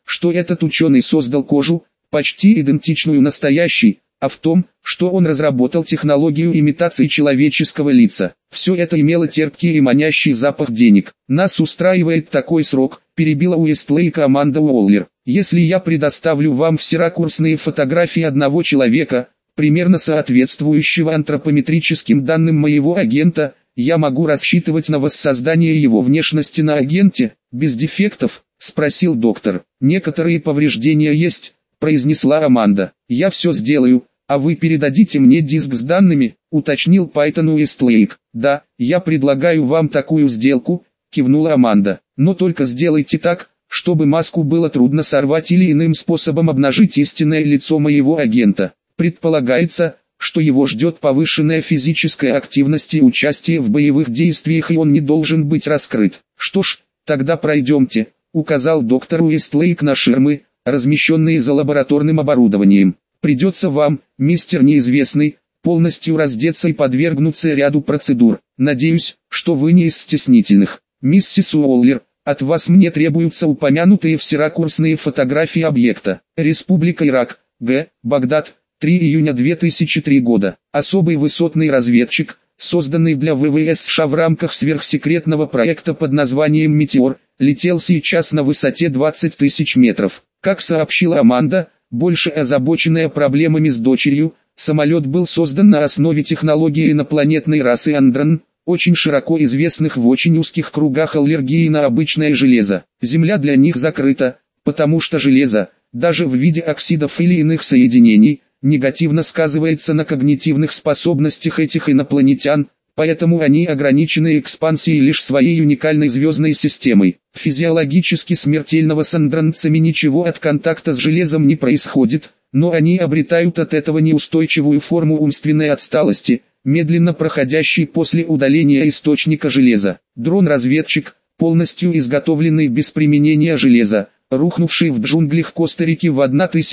что этот ученый создал кожу, почти идентичную настоящей, а в том, что он разработал технологию имитации человеческого лица. Все это имело терпкий и манящий запах денег. «Нас устраивает такой срок», – перебила Уэстлейка Аманда Уоллер. «Если я предоставлю вам всеракурсные фотографии одного человека, примерно соответствующего антропометрическим данным моего агента, я могу рассчитывать на воссоздание его внешности на агенте, без дефектов?» – спросил доктор. «Некоторые повреждения есть», – произнесла Аманда. «Я все сделаю, а вы передадите мне диск с данными», – уточнил Пайтон Уэстлейк. «Да, я предлагаю вам такую сделку», – кивнула Аманда. «Но только сделайте так, чтобы маску было трудно сорвать или иным способом обнажить истинное лицо моего агента. Предполагается, что его ждет повышенная физическая активность и участие в боевых действиях, и он не должен быть раскрыт». «Что ж, тогда пройдемте», – указал доктор Уэстлейк на ширмы, размещенные за лабораторным оборудованием. «Придется вам, мистер Неизвестный, полностью раздеться и подвергнуться ряду процедур. Надеюсь, что вы не из стеснительных. Миссис Уоллер, от вас мне требуются упомянутые всеракурсные фотографии объекта. Республика Ирак, Г. Багдад, 3 июня 2003 года. Особый высотный разведчик, созданный для ВВС США в рамках сверхсекретного проекта под названием «Метеор», летел сейчас на высоте 20 тысяч метров. Как сообщила Аманда, больше озабоченная проблемами с дочерью, самолет был создан на основе технологии инопланетной расы Андрон, очень широко известных в очень узких кругах аллергии на обычное железо. Земля для них закрыта, потому что железо, даже в виде оксидов или иных соединений, негативно сказывается на когнитивных способностях этих инопланетян, поэтому они ограничены экспансией лишь своей уникальной звездной системой. Физиологически смертельного с андронцами ничего от контакта с железом не происходит, но они обретают от этого неустойчивую форму умственной отсталости, медленно проходящей после удаления источника железа. Дрон-разведчик, полностью изготовленный без применения железа, рухнувший в джунглях Коста-Рики в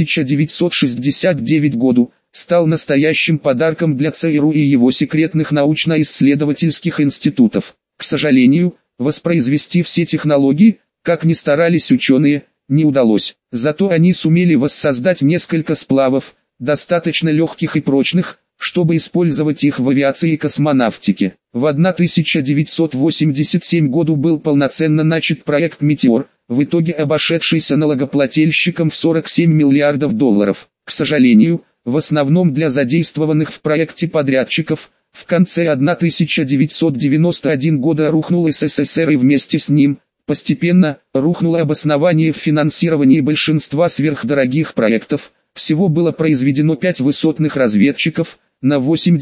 1969 году, стал настоящим подарком для ЦРУ и его секретных научно-исследовательских институтов. К сожалению, воспроизвести все технологии, как ни старались ученые, не удалось. Зато они сумели воссоздать несколько сплавов, достаточно легких и прочных, чтобы использовать их в авиации и космонавтике. В 1987 году был полноценно начат проект «Метеор», в итоге обошедшийся налогоплательщикам в 47 миллиардов долларов. К сожалению, в основном для задействованных в проекте подрядчиков, в конце 1991 года рухнул СССР и вместе с ним, постепенно, рухнуло обоснование в финансировании большинства сверхдорогих проектов. Всего было произведено 5 высотных разведчиков, на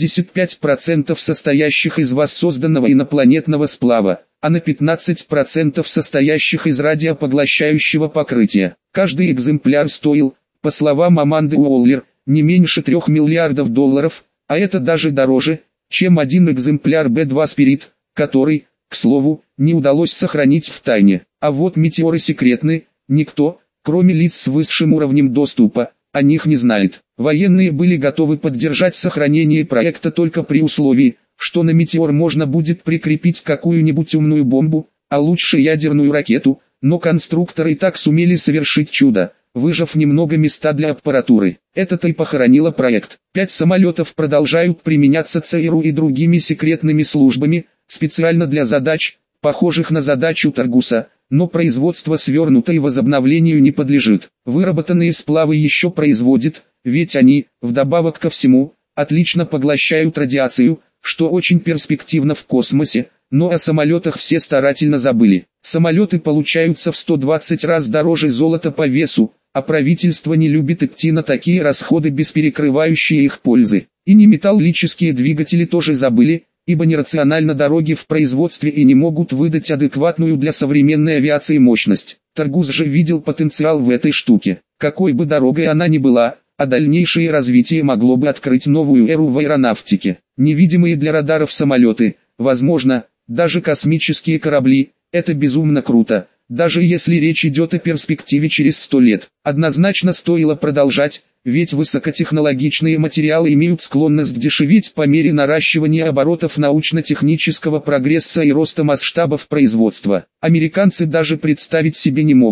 85% состоящих из воссозданного инопланетного сплава, а на 15% состоящих из радиопоглощающего покрытия. Каждый экземпляр стоил, по словам Аманды Уоллер, не меньше 3 миллиардов долларов, а это даже дороже, чем один экземпляр B-2 Spirit, который, к слову, не удалось сохранить в тайне. А вот метеоры секретны, никто, кроме лиц с высшим уровнем доступа, о них не знает. Военные были готовы поддержать сохранение проекта только при условии, что на метеор можно будет прикрепить какую-нибудь умную бомбу, а лучше ядерную ракету, но конструкторы и так сумели совершить чудо, выжав немного места для аппаратуры. Это-то и похоронило проект. 5 самолетов продолжают применяться ЦРУ и другими секретными службами, специально для задач, похожих на задачу Таргуса, но производство свернуто и возобновлению не подлежит. Выработанные сплавы еще производят, ведь они, вдобавок ко всему, отлично поглощают радиацию, что очень перспективно в космосе, но о самолетах все старательно забыли. Самолеты получаются в 120 раз дороже золота по весу, а правительство не любит идти на такие расходы без перекрывающей их пользы. И неметаллические двигатели тоже забыли, ибо нерационально дороги в производстве и не могут выдать адекватную для современной авиации мощность. Таргус же видел потенциал в этой штуке. Какой бы дорогой она ни была, а дальнейшее развитие могло бы открыть новую эру в аэронавтике. Невидимые для радаров самолеты, возможно, даже космические корабли, это безумно круто, даже если речь идет о перспективе через 100 лет. Однозначно стоило продолжать, ведь высокотехнологичные материалы имеют склонность дешеветь по мере наращивания оборотов научно-технического прогресса и роста масштабов производства. Американцы даже представить себе не могут,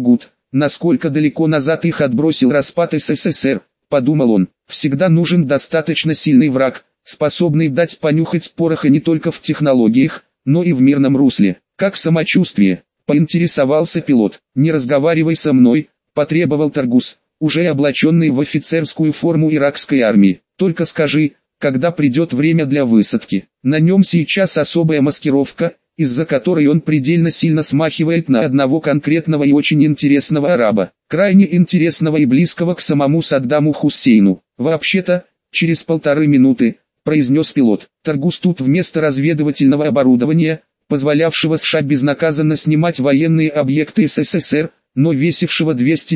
насколько далеко назад их отбросил распад СССР, подумал он. Всегда нужен достаточно сильный враг, способный дать понюхать пороха не только в технологиях, но и в мирном русле. Как самочувствие? Поинтересовался пилот. Не разговаривай со мной, потребовал Таргус, уже облаченный в офицерскую форму иракской армии. Только скажи, когда придет время для высадки. На нем сейчас особая маскировка, из-за которой он предельно сильно смахивает на одного конкретного и очень интересного араба, крайне интересного и близкого к самому Саддаму Хусейну. «Вообще-то, через 1,5 минуты», — произнес пилот. Таргус тут вместо разведывательного оборудования, позволявшего США безнаказанно снимать военные объекты СССР, но весившего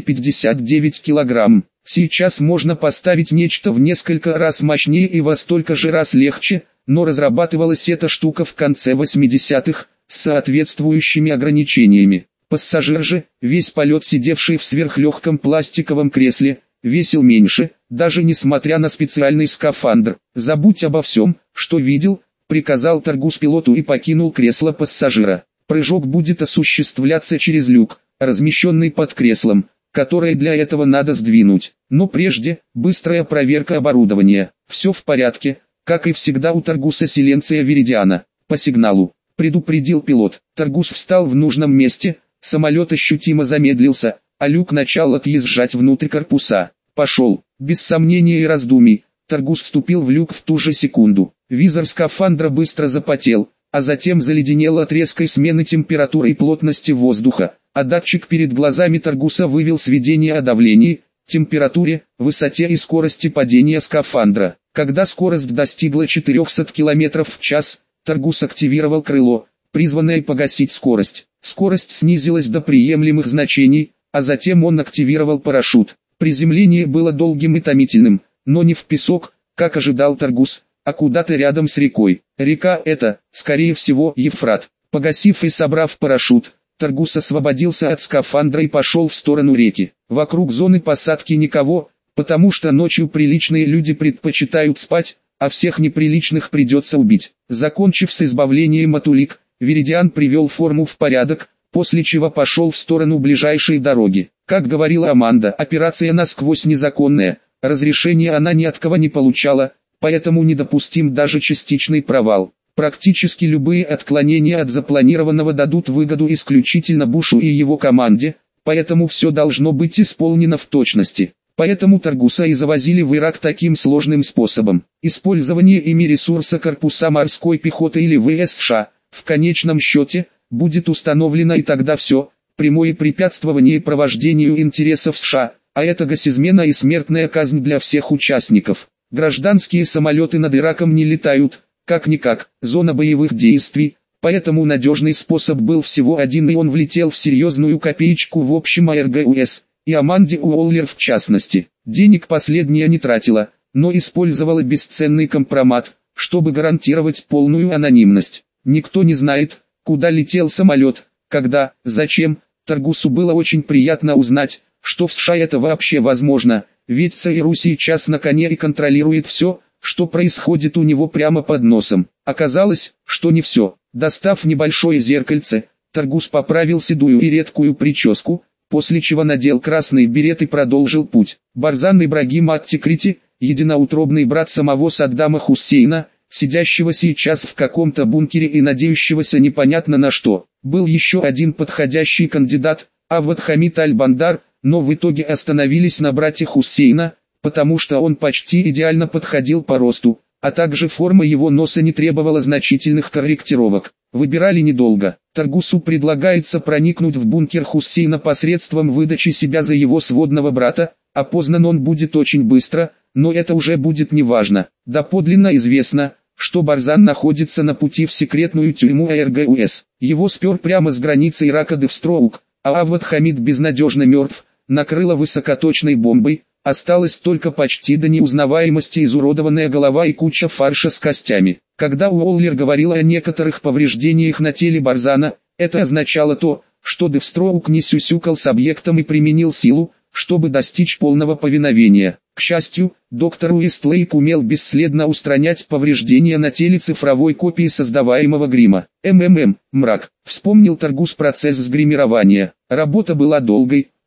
259 килограмм. Сейчас можно поставить нечто в несколько раз мощнее и во столько же раз легче, но разрабатывалась эта штука в конце 80-х, с соответствующими ограничениями. Пассажир же, весь полет сидевший в сверхлегком пластиковом кресле, весил меньше, даже несмотря на специальный скафандр. «Забудь обо всем, что видел», — приказал Таргус пилоту и покинул кресло пассажира. Прыжок будет осуществляться через люк, размещенный под креслом, которое для этого надо сдвинуть. Но прежде, быстрая проверка оборудования. Все в порядке, как и всегда у Таргуса Силенция Виридиана. По сигналу, предупредил пилот. Таргус встал в нужном месте, самолет ощутимо замедлился, а люк начал отъезжать внутрь корпуса. Пошел, без сомнения и раздумий, Таргус вступил в люк в ту же секунду. Визор скафандра быстро запотел, а затем заледенел от резкой смены температуры и плотности воздуха, а датчик перед глазами Таргуса вывел сведения о давлении, температуре, высоте и скорости падения скафандра. Когда скорость достигла 400 км в час, Таргус активировал крыло, призванное погасить скорость. Скорость снизилась до приемлемых значений, а затем он активировал парашют. Приземление было долгим и томительным, но не в песок, как ожидал Таргус, а куда-то рядом с рекой. Река эта, скорее всего, Евфрат. Погасив и собрав парашют, Таргус освободился от скафандра и пошел в сторону реки. Вокруг зоны посадки никого, потому что ночью приличные люди предпочитают спать, а всех неприличных придется убить. Закончив с избавлением от улик, Виридиан привел форму в порядок, после чего пошел в сторону ближайшей дороги. Как говорила Аманда, операция насквозь незаконная, разрешения она ни от кого не получала, поэтому недопустим даже частичный провал. Практически любые отклонения от запланированного дадут выгоду исключительно Бушу и его команде, поэтому все должно быть исполнено в точности. Поэтому Таргуса и завозили в Ирак таким сложным способом. Использование ими ресурса корпуса морской пехоты или ВС США, в конечном счете, будет установлено, и тогда все, прямое препятствование провождению интересов США, а это госизмена и смертная казнь для всех участников. Гражданские самолеты над Ираком не летают, как-никак, зона боевых действий, поэтому надежный способ был всего один, и он влетел в серьезную копеечку в общем АРГУС, и Аманде Уоллер в частности. Денег последняя не тратила, но использовала бесценный компромат, чтобы гарантировать полную анонимность. Никто не знает, куда летел самолет, когда, зачем. Таргусу было очень приятно узнать, что в США это вообще возможно, ведь ЦРУ сейчас на коне и контролирует все, что происходит у него прямо под носом. Оказалось, что не все. Достав небольшое зеркальце, Таргус поправил седую и редкую прическу, после чего надел красный берет и продолжил путь. Барзан Ибрагим ат-Тикрити, единоутробный брат самого Саддама Хусейна, сидящего сейчас в каком-то бункере и надеющегося непонятно на что. Был еще один подходящий кандидат, Аввад Хамид аль-Бандар, но в итоге остановились на брате Хусейна, потому что он почти идеально подходил по росту, а также форма его носа не требовала значительных корректировок. Выбирали недолго. Таргусу предлагается проникнуть в бункер Хусейна посредством выдачи себя за его сводного брата, опознан он будет очень быстро, но это уже будет неважно. Доподлинно известно, что Барзан находится на пути в секретную тюрьму АРГУС. Его спер прямо с границы Ирака Девстроук, а Аввад Хамид безнадежно мертв, накрыло высокоточной бомбой, осталась только почти до неузнаваемости изуродованная голова и куча фарша с костями. Когда Уоллер говорил о некоторых повреждениях на теле Барзана, это означало то, что Девстроук не сюсюкал с объектом и применил силу, чтобы достичь полного повиновения. К счастью, доктор Уэстлейк умел бесследно устранять повреждения на теле цифровой копии создаваемого грима. Мрак. Вспомнил Таргус процесс сгримирования. Работа была долгой,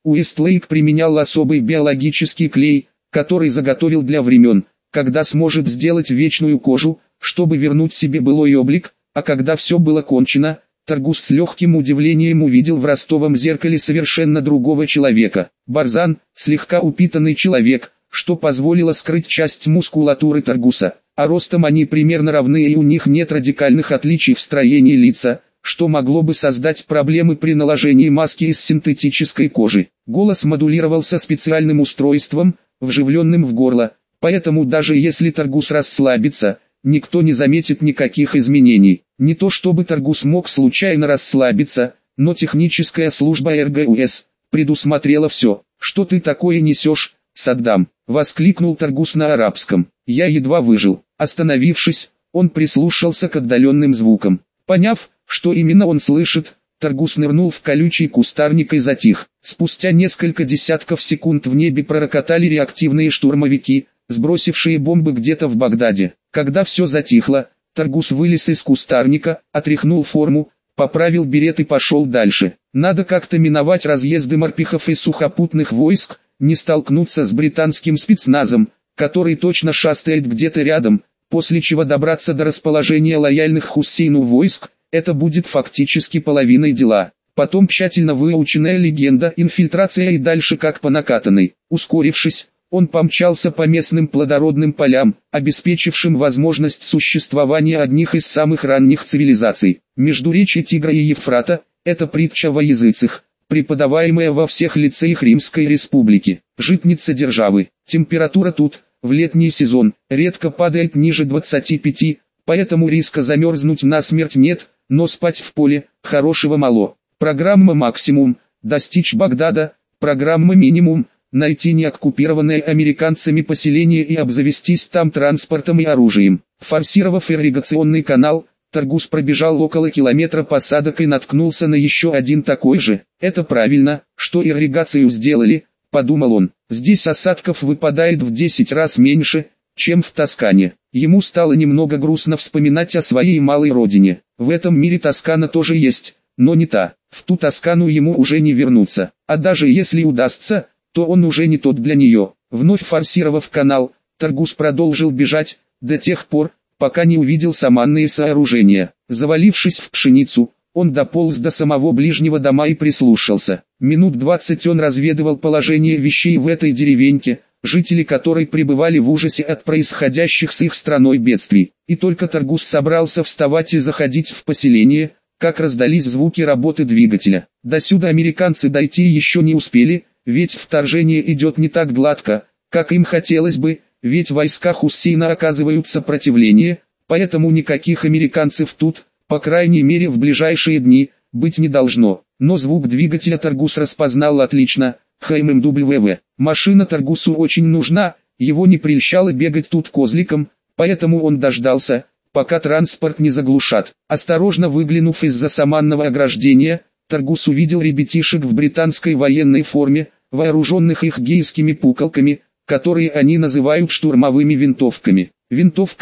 Уэстлейк применял особый биологический клей, который заготовил для времен, когда сможет сделать вечную кожу, чтобы вернуть себе былой облик, а когда все было кончено, Таргус с легким удивлением увидел в ростовом зеркале совершенно другого человека. Барзан, слегка упитанный человек, что позволило скрыть часть мускулатуры Таргуса, а ростом они примерно равны и у них нет радикальных отличий в строении лица, что могло бы создать проблемы при наложении маски из синтетической кожи. Голос модулировался специальным устройством, вживленным в горло, поэтому даже если Таргус расслабится, никто не заметит никаких изменений. Не то чтобы Таргус мог случайно расслабиться, но техническая служба РГУС предусмотрела все. «Что ты такое несешь, Саддам?» — воскликнул Таргус на арабском. «Я едва выжил». Остановившись, он прислушался к отдаленным звукам. Поняв, что именно он слышит, Таргус нырнул в колючий кустарник и затих. Спустя несколько десятков секунд в небе пророкотали реактивные штурмовики, сбросившие бомбы где-то в Багдаде. Когда все затихло, Таргус вылез из кустарника, отряхнул форму, поправил берет и пошел дальше. Надо как-то миновать разъезды морпехов и сухопутных войск, не столкнуться с британским спецназом, который точно шастает где-то рядом, после чего добраться до расположения лояльных Хуссейну войск, это будет фактически половиной дела. Потом тщательно выученная легенда, инфильтрация и дальше как по накатанной. Ускорившись, он помчался по местным плодородным полям, обеспечившим возможность существования одних из самых ранних цивилизаций. Междуречье Тигра и Евфрата – это притча во языцах, преподаваемая во всех лицеях Римской Республики. Житница державы. Температура тут, в летний сезон, редко падает ниже 25, поэтому риска замерзнуть насмерть нет, но спать в поле – хорошего мало. Программа «Максимум» – достичь Багдада, программа «Минимум» – найти неоккупированное американцами поселение и обзавестись там транспортом и оружием. Форсировав ирригационный канал, Таргус пробежал около километра посадок и наткнулся на еще один такой же. «Это правильно, что ирригацию сделали», — подумал он. «Здесь осадков выпадает в 10 раз меньше, чем в Тоскане». Ему стало немного грустно вспоминать о своей малой родине. В этом мире Тоскана тоже есть, но не та. В ту Тоскану ему уже не вернуться. А даже если удастся, то он уже не тот для нее. Вновь форсировав канал, Таргус продолжил бежать, до тех пор, пока не увидел саманные сооружения. Завалившись в пшеницу, он дополз до самого ближнего дома и прислушался. Минут 20 он разведывал положение вещей в этой деревеньке, жители которой пребывали в ужасе от происходящих с их страной бедствий. И только Таргус собрался вставать и заходить в поселение, как раздались звуки работы двигателя. До сюда американцы дойти еще не успели, ведь вторжение идет не так гладко, как им хотелось бы, ведь войска Хуссейна оказывают сопротивление, поэтому никаких американцев тут, по крайней мере в ближайшие дни, быть не должно. Но звук двигателя Таргус распознал отлично. ХММВВ. Машина Таргусу очень нужна, его не прельщало бегать тут козликом, поэтому он дождался, пока транспорт не заглушат. Осторожно выглянув из-за саманного ограждения, Таргус увидел ребятишек в британской военной форме, вооруженных их гейскими пукалками, которые они называют штурмовыми винтовками. Винтовка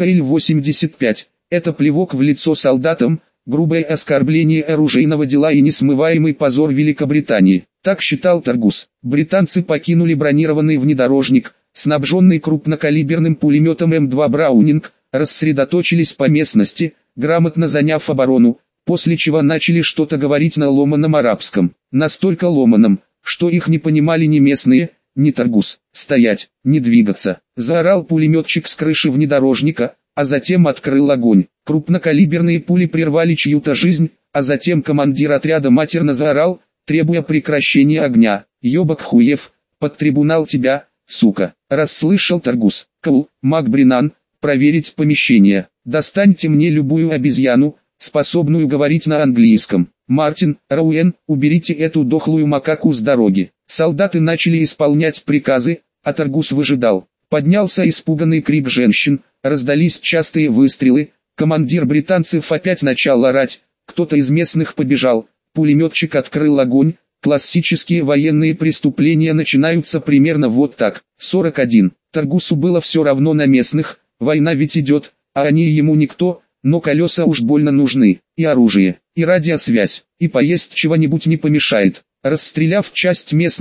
Л-85 – это плевок в лицо солдатам, грубое оскорбление оружейного дела и несмываемый позор Великобритании. Так считал Таргус. Британцы покинули бронированный внедорожник, снабженный крупнокалиберным пулеметом М2 Браунинг, рассредоточились по местности, грамотно заняв оборону, после чего начали что-то говорить на ломаном арабском. Настолько ломаном, что их не понимали ни местные, ни Таргус. «Стоять, не двигаться!» – заорал пулеметчик с крыши внедорожника, а затем открыл огонь. Крупнокалиберные пули прервали чью-то жизнь, а затем командир отряда матерно заорал, требуя прекращения огня. «Ёбак хуев, под трибунал тебя, сука!» – расслышал Таргус. «Кул, Макбринан, проверить помещение. Достаньте мне любую обезьяну, способную говорить на английском. Мартин, Рауэн, уберите эту дохлую макаку с дороги». Солдаты начали исполнять приказы, а Таргус выжидал. Поднялся испуганный крик женщин, раздались частые выстрелы, командир британцев опять начал орать, кто-то из местных побежал, пулеметчик открыл огонь. Классические военные преступления начинаются примерно вот так. 41. Таргусу было все равно на местных, война ведь идет, а они ему никто, но колеса уж больно нужны, и оружие, и радиосвязь, и поесть чего-нибудь не помешает. Расстреляв часть местных,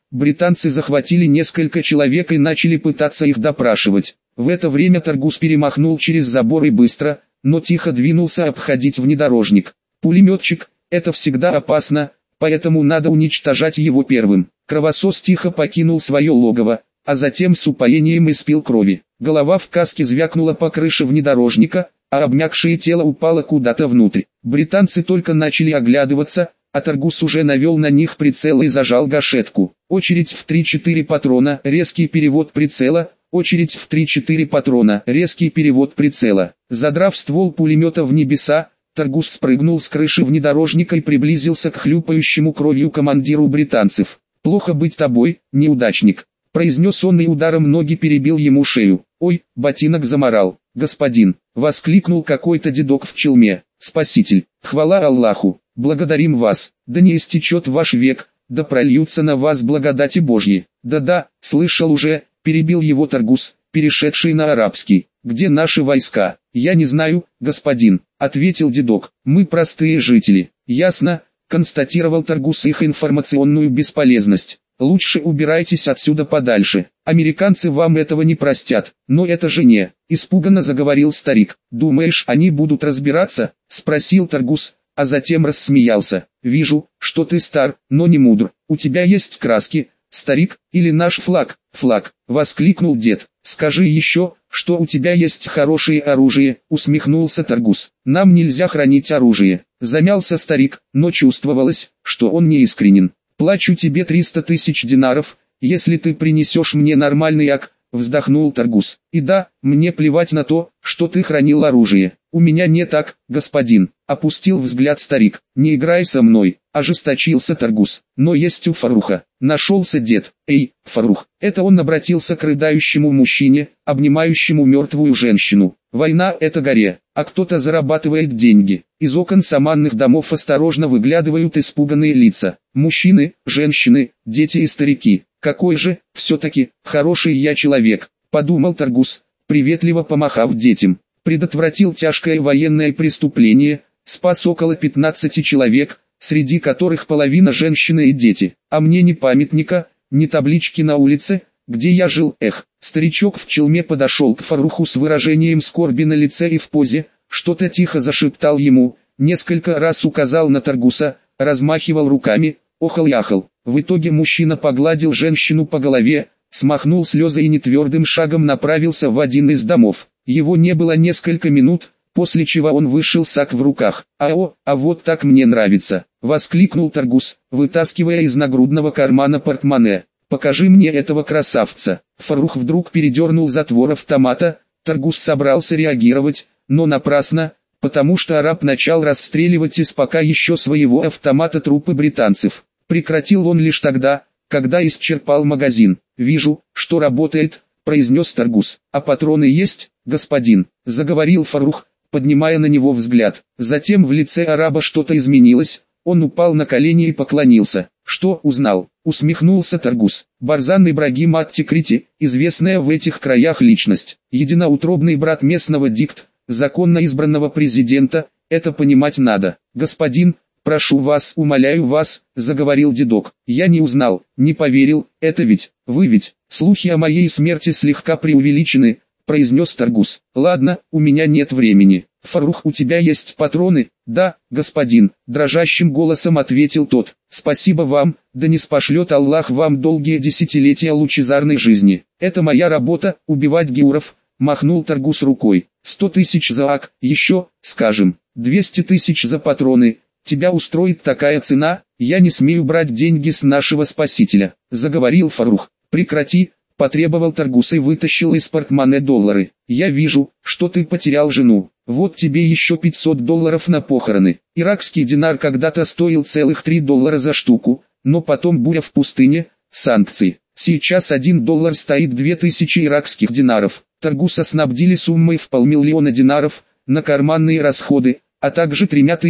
Британцы захватили несколько человек и начали пытаться их допрашивать. В это время Таргус перемахнул через забор и быстро, но тихо двинулся обходить внедорожник. Пулеметчик – это всегда опасно, поэтому надо уничтожать его первым. Кровосос тихо покинул свое логово, а затем с упоением испил крови. Голова в каске звякнула по крыше внедорожника, а обмякшее тело упало куда-то внутрь. Британцы только начали оглядываться, а Таргус уже навел на них прицел и зажал гашетку. Очередь в 3-4 патрона, резкий перевод прицела, очередь в 3-4 патрона, резкий перевод прицела. Задрав ствол пулемета в небеса, Таргус спрыгнул с крыши внедорожника и приблизился к хлюпающему кровью командиру британцев. «Плохо быть тобой, неудачник», — произнес он и ударом ноги перебил ему шею. «Ой, ботинок заморал, господин», — воскликнул какой-то дедок в челме. «Спаситель, хвала Аллаху, благодарим вас, да не истечет ваш век, да прольются на вас благодати Божьи». «Да-да, слышал уже», — перебил его Таргус, перешедший на арабский. «Где наши войска?» «Я не знаю, господин», — ответил дедок. «Мы простые жители». «Ясно», — констатировал Таргус их информационную бесполезность. «Лучше убирайтесь отсюда подальше. Американцы вам этого не простят». «Но это же не...» — испуганно заговорил старик. «Думаешь, они будут разбираться?» — спросил Таргус, а затем рассмеялся. «Вижу, что ты стар, но не мудр. У тебя есть краски, старик, или наш флаг?» «Флаг!» — воскликнул дед. «Скажи еще, что у тебя есть хорошее оружие», — усмехнулся Таргус. «Нам нельзя хранить оружие», — замялся старик, но чувствовалось, что он не искренен. «Плачу тебе 300 тысяч динаров, если ты принесешь мне нормальный ак», — вздохнул Таргус. «И да, мне плевать на то, что ты хранил оружие. У меня не так, господин», — опустил взгляд старик. «Не играй со мной», — ожесточился Таргус. «Но есть у Фаруха». Нашелся дед. «Эй, Фарух!» Это он обратился к рыдающему мужчине, обнимающему мертвую женщину. «Война — это горе, а кто-то зарабатывает деньги». Из окон саманных домов осторожно выглядывают испуганные лица. Мужчины, женщины, дети и старики. «Какой же, все-таки, хороший я человек», — подумал Таргус, приветливо помахав детям. Предотвратил тяжкое военное преступление, спас около 15 человек, среди которых половина женщины и дети. А мне ни памятника, ни таблички на улице, где я жил. Эх, старичок в челме подошел к Фаруху с выражением скорби на лице и в позе, что-то тихо зашептал ему, несколько раз указал на Таргуса, размахивал руками, охал и ахал. В итоге мужчина погладил женщину по голове, смахнул слезы и нетвердым шагом направился в один из домов. Его не было несколько минут, после чего он вышел с ак в руках. А вот так мне нравится», — воскликнул Таргус, вытаскивая из нагрудного кармана портмоне. «Покажи мне этого красавца». Фарух вдруг передернул затвор автомата. Таргус собрался реагировать, но напрасно, потому что араб начал расстреливать из пока еще своего автомата трупы британцев. Прекратил он лишь тогда, когда исчерпал магазин. «Вижу, что работает», — произнес Таргус. «А патроны есть, господин?» — заговорил Фарух, поднимая на него взгляд. Затем в лице араба что-то изменилось, он упал на колени и поклонился. «Что узнал?» — усмехнулся Таргус. «Барзан Ибрагим ат-Тикрити, известная в этих краях личность, единоутробный брат местного дикт, законно избранного президента, это понимать надо. Господин, прошу вас, умоляю вас», — заговорил дедок. «Я не узнал, не поверил, это ведь, вы ведь, слухи о моей смерти слегка преувеличены», — произнес Таргус. «Ладно, у меня нет времени. Фарух, у тебя есть патроны?» «Да, господин», — дрожащим голосом ответил тот. «Спасибо вам, да не спошлет Аллах вам долгие десятилетия лучезарной жизни. Это моя работа, убивать геуров», — махнул Таргус рукой. 100 тысяч за ак, еще, скажем, 200 тысяч за патроны. Тебя устроит такая цена?» «Я не смею брать деньги с нашего спасителя», — заговорил Фарух. «Прекрати», — потребовал Таргус и вытащил из портмоне доллары. «Я вижу, что ты потерял жену. Вот тебе еще $500 на похороны». Иракский динар когда-то стоил целых $3 за штуку, но потом буря в пустыне, санкции. Сейчас $1 стоит 2000 иракских динаров. Таргуса снабдили суммой в $500 000 динаров на карманные расходы, а также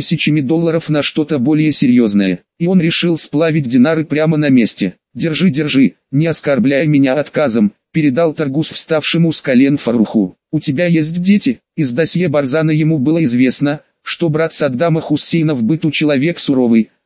$3000 на что-то более серьезное. И он решил сплавить динары прямо на месте. «Держи, держи, не оскорбляй меня отказом», — передал Таргус вставшему с колен Фаруху. «У тебя есть дети?» Из досье Барзана ему было известно, что брат Саддама Хусейна в быту человек суровый,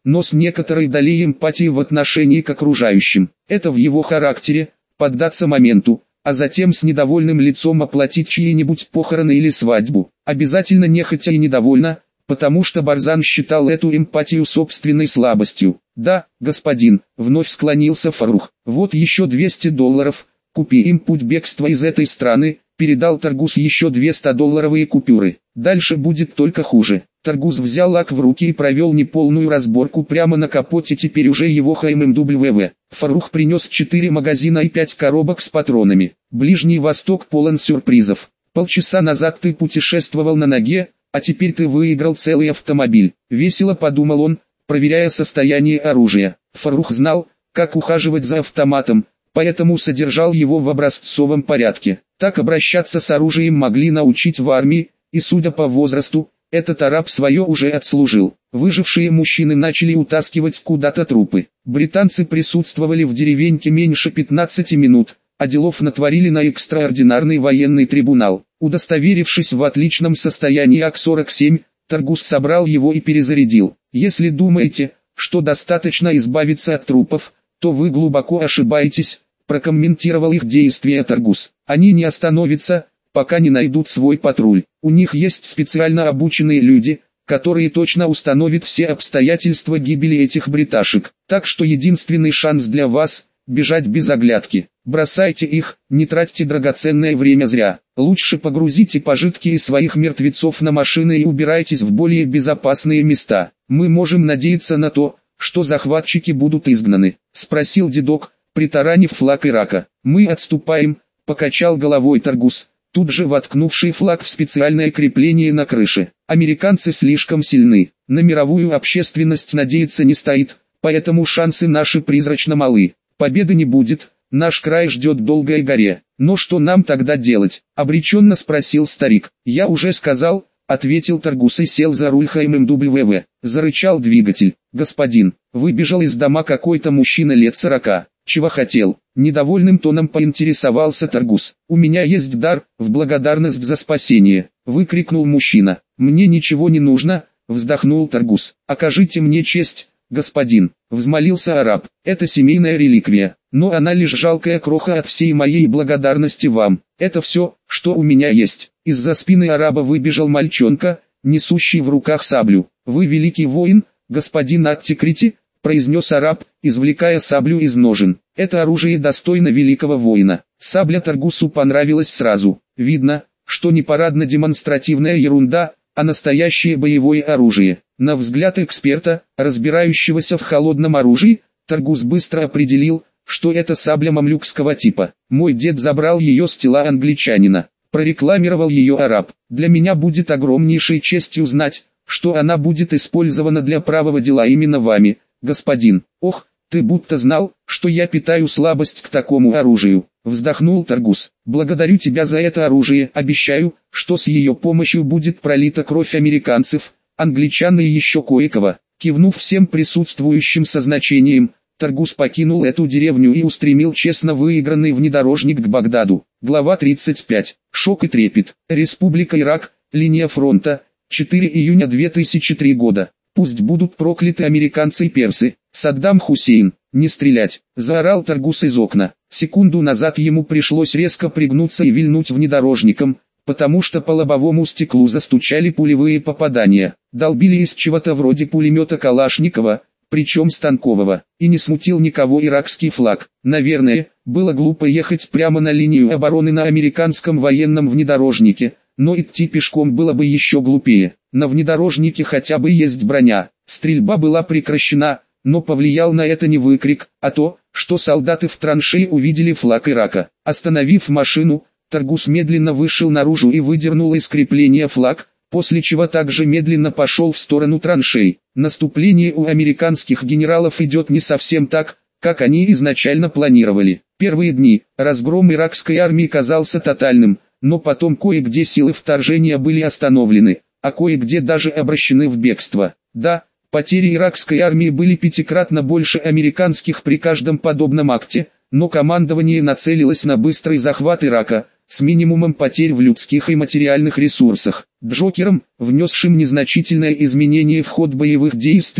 но с некоторой долей эмпатии в отношении к окружающим. Это в его характере, поддаться моменту, а затем с недовольным лицом оплатить чьи-нибудь похороны или свадьбу. Обязательно нехотя и недовольно, потому что Барзан считал эту эмпатию собственной слабостью. «Да, господин», — вновь склонился Фарух. «Вот еще $200, купи им путь бегства из этой страны», — передал Таргус еще $200 купюры. «Дальше будет только хуже». Таргус взял лак в руки и провел неполную разборку прямо на капоте теперь уже его ХМВ. Фарух принес 4 магазина и 5 коробок с патронами. Ближний Восток полон сюрпризов. Полчаса назад ты путешествовал на ноге, а теперь ты выиграл целый автомобиль. Весело подумал он, проверяя состояние оружия. Фарух знал, как ухаживать за автоматом, поэтому содержал его в образцовом порядке. Так обращаться с оружием могли научить в армии, и судя по возрасту, этот араб свое уже отслужил. Выжившие мужчины начали утаскивать куда-то трупы. Британцы присутствовали в деревеньке меньше 15 минут, а делов натворили на экстраординарный военный трибунал. Удостоверившись в отличном состоянии АК-47, Таргус собрал его и перезарядил. Если думаете, что достаточно избавиться от трупов, то вы глубоко ошибаетесь, прокомментировал их действия Таргус. Они не остановятся, пока не найдут свой патруль. У них есть специально обученные люди, которые точно установят все обстоятельства гибели этих бриташек. Так что единственный шанс для вас – бежать без оглядки. Бросайте их, не тратьте драгоценное время зря. Лучше погрузите пожитки из своих мертвецов на машины и убирайтесь в более безопасные места. Мы можем надеяться на то, что захватчики будут изгнаны, спросил дедок, притаранив флаг Ирака. Мы отступаем, покачал головой Таргус, тут же воткнувший флаг в специальное крепление на крыше. Американцы слишком сильны, на мировую общественность надеяться не стоит, поэтому шансы наши призрачно малы. Победы не будет, наш край ждет долгая горе. Но что нам тогда делать? Обреченно спросил старик. Я уже сказал, ответил Таргус и сел за руль ХМВ. Зарычал двигатель. Господин, выбежал из дома какой-то мужчина лет 40. Чего хотел? Недовольным тоном поинтересовался Таргус. У меня есть дар, в благодарность за спасение, выкрикнул мужчина. Мне ничего не нужно, вздохнул Таргус. Окажите мне честь, господин, взмолился араб. Это семейная реликвия, но она лишь жалкая кроха от всей моей благодарности вам. Это все, что у меня есть. Из-за спины араба выбежал мальчонка, несущий в руках саблю. Вы великий воин, господин Аттикрити, произнес араб, извлекая саблю из ножен. Это оружие достойно великого воина. Сабля Таргусу понравилась сразу. Видно, что не парадно-демонстративная ерунда, а настоящее боевое оружие. На взгляд эксперта, разбирающегося в холодном оружии, Таргус быстро определил, что это сабля мамлюкского типа. Мой дед забрал ее с тела англичанина. Прорекламировал ее араб. Для меня будет огромнейшей честью знать, что она будет использована для правого дела именно вами, господин. Ох, ты будто знал, что я питаю слабость к такому оружию. Вздохнул Таргус. Благодарю тебя за это оружие. Обещаю, что с ее помощью будет пролита кровь американцев, англичан и еще кое-кого. Кивнув всем присутствующим со значением, Таргус покинул эту деревню и устремил честно выигранный внедорожник к Багдаду. Глава 35. Шок и трепет. Республика Ирак, линия фронта, 4 июня 2003 года. Пусть будут прокляты американцы и персы. Саддам Хусейн, не стрелять, заорал Таргус из окна. Секунду назад ему пришлось резко пригнуться и вильнуть внедорожником, потому что по лобовому стеклу застучали пулевые попадания. Долбили из чего-то вроде пулемета Калашникова, причем станкового, и не смутил никого иракский флаг. Наверное, было глупо ехать прямо на линию обороны на американском военном внедорожнике, но идти пешком было бы еще глупее. На внедорожнике хотя бы есть броня. Стрельба была прекращена, но повлиял на это не выкрик, а то, что солдаты в траншеи увидели флаг Ирака. Остановив машину, Таргус медленно вышел наружу и выдернул из крепления флаг, после чего также медленно пошел в сторону траншей. Наступление у американских генералов идет не совсем так, как они изначально планировали. Первые дни разгром иракской армии казался тотальным, но потом кое-где силы вторжения были остановлены, а кое-где даже обращены в бегство. Да, потери иракской армии были 5-кратно больше американских при каждом подобном акте, но командование нацелилось на быстрый захват Ирака, с минимумом потерь в людских и материальных ресурсах. Джокером, внесшим незначительное изменение в ход боевых действий,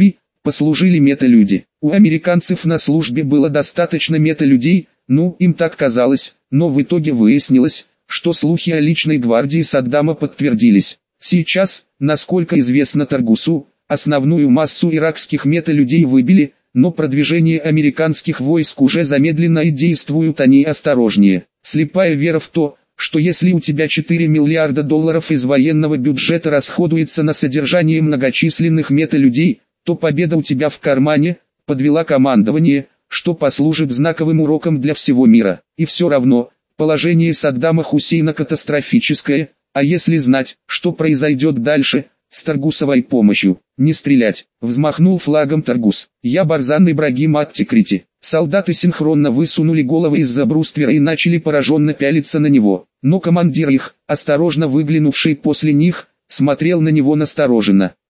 послужили металюди. У американцев на службе было достаточно металюдей, им так казалось, но в итоге выяснилось, что слухи о личной гвардии Саддама подтвердились. Сейчас, насколько известно Таргусу, основную массу иракских металюдей выбили, но продвижение американских войск уже замедлено и действуют они осторожнее. Слепая вера в то, что если у тебя 4 миллиарда долларов из военного бюджета расходуется на содержание многочисленных металюдей, то победа у тебя в кармане, подвела командование, что послужит знаковым уроком для всего мира. И все равно, положение Саддама Хусейна катастрофическое, а если знать, что произойдет дальше, с Таргусовой помощью, не стрелять, взмахнул флагом Таргус. Я Барзан Ибрагим Ат-Тикрити. Солдаты синхронно высунули головы из-за бруствера и начали пораженно пялиться на него, но командир их, осторожно выглянувший после них, смотрел на него настороженно.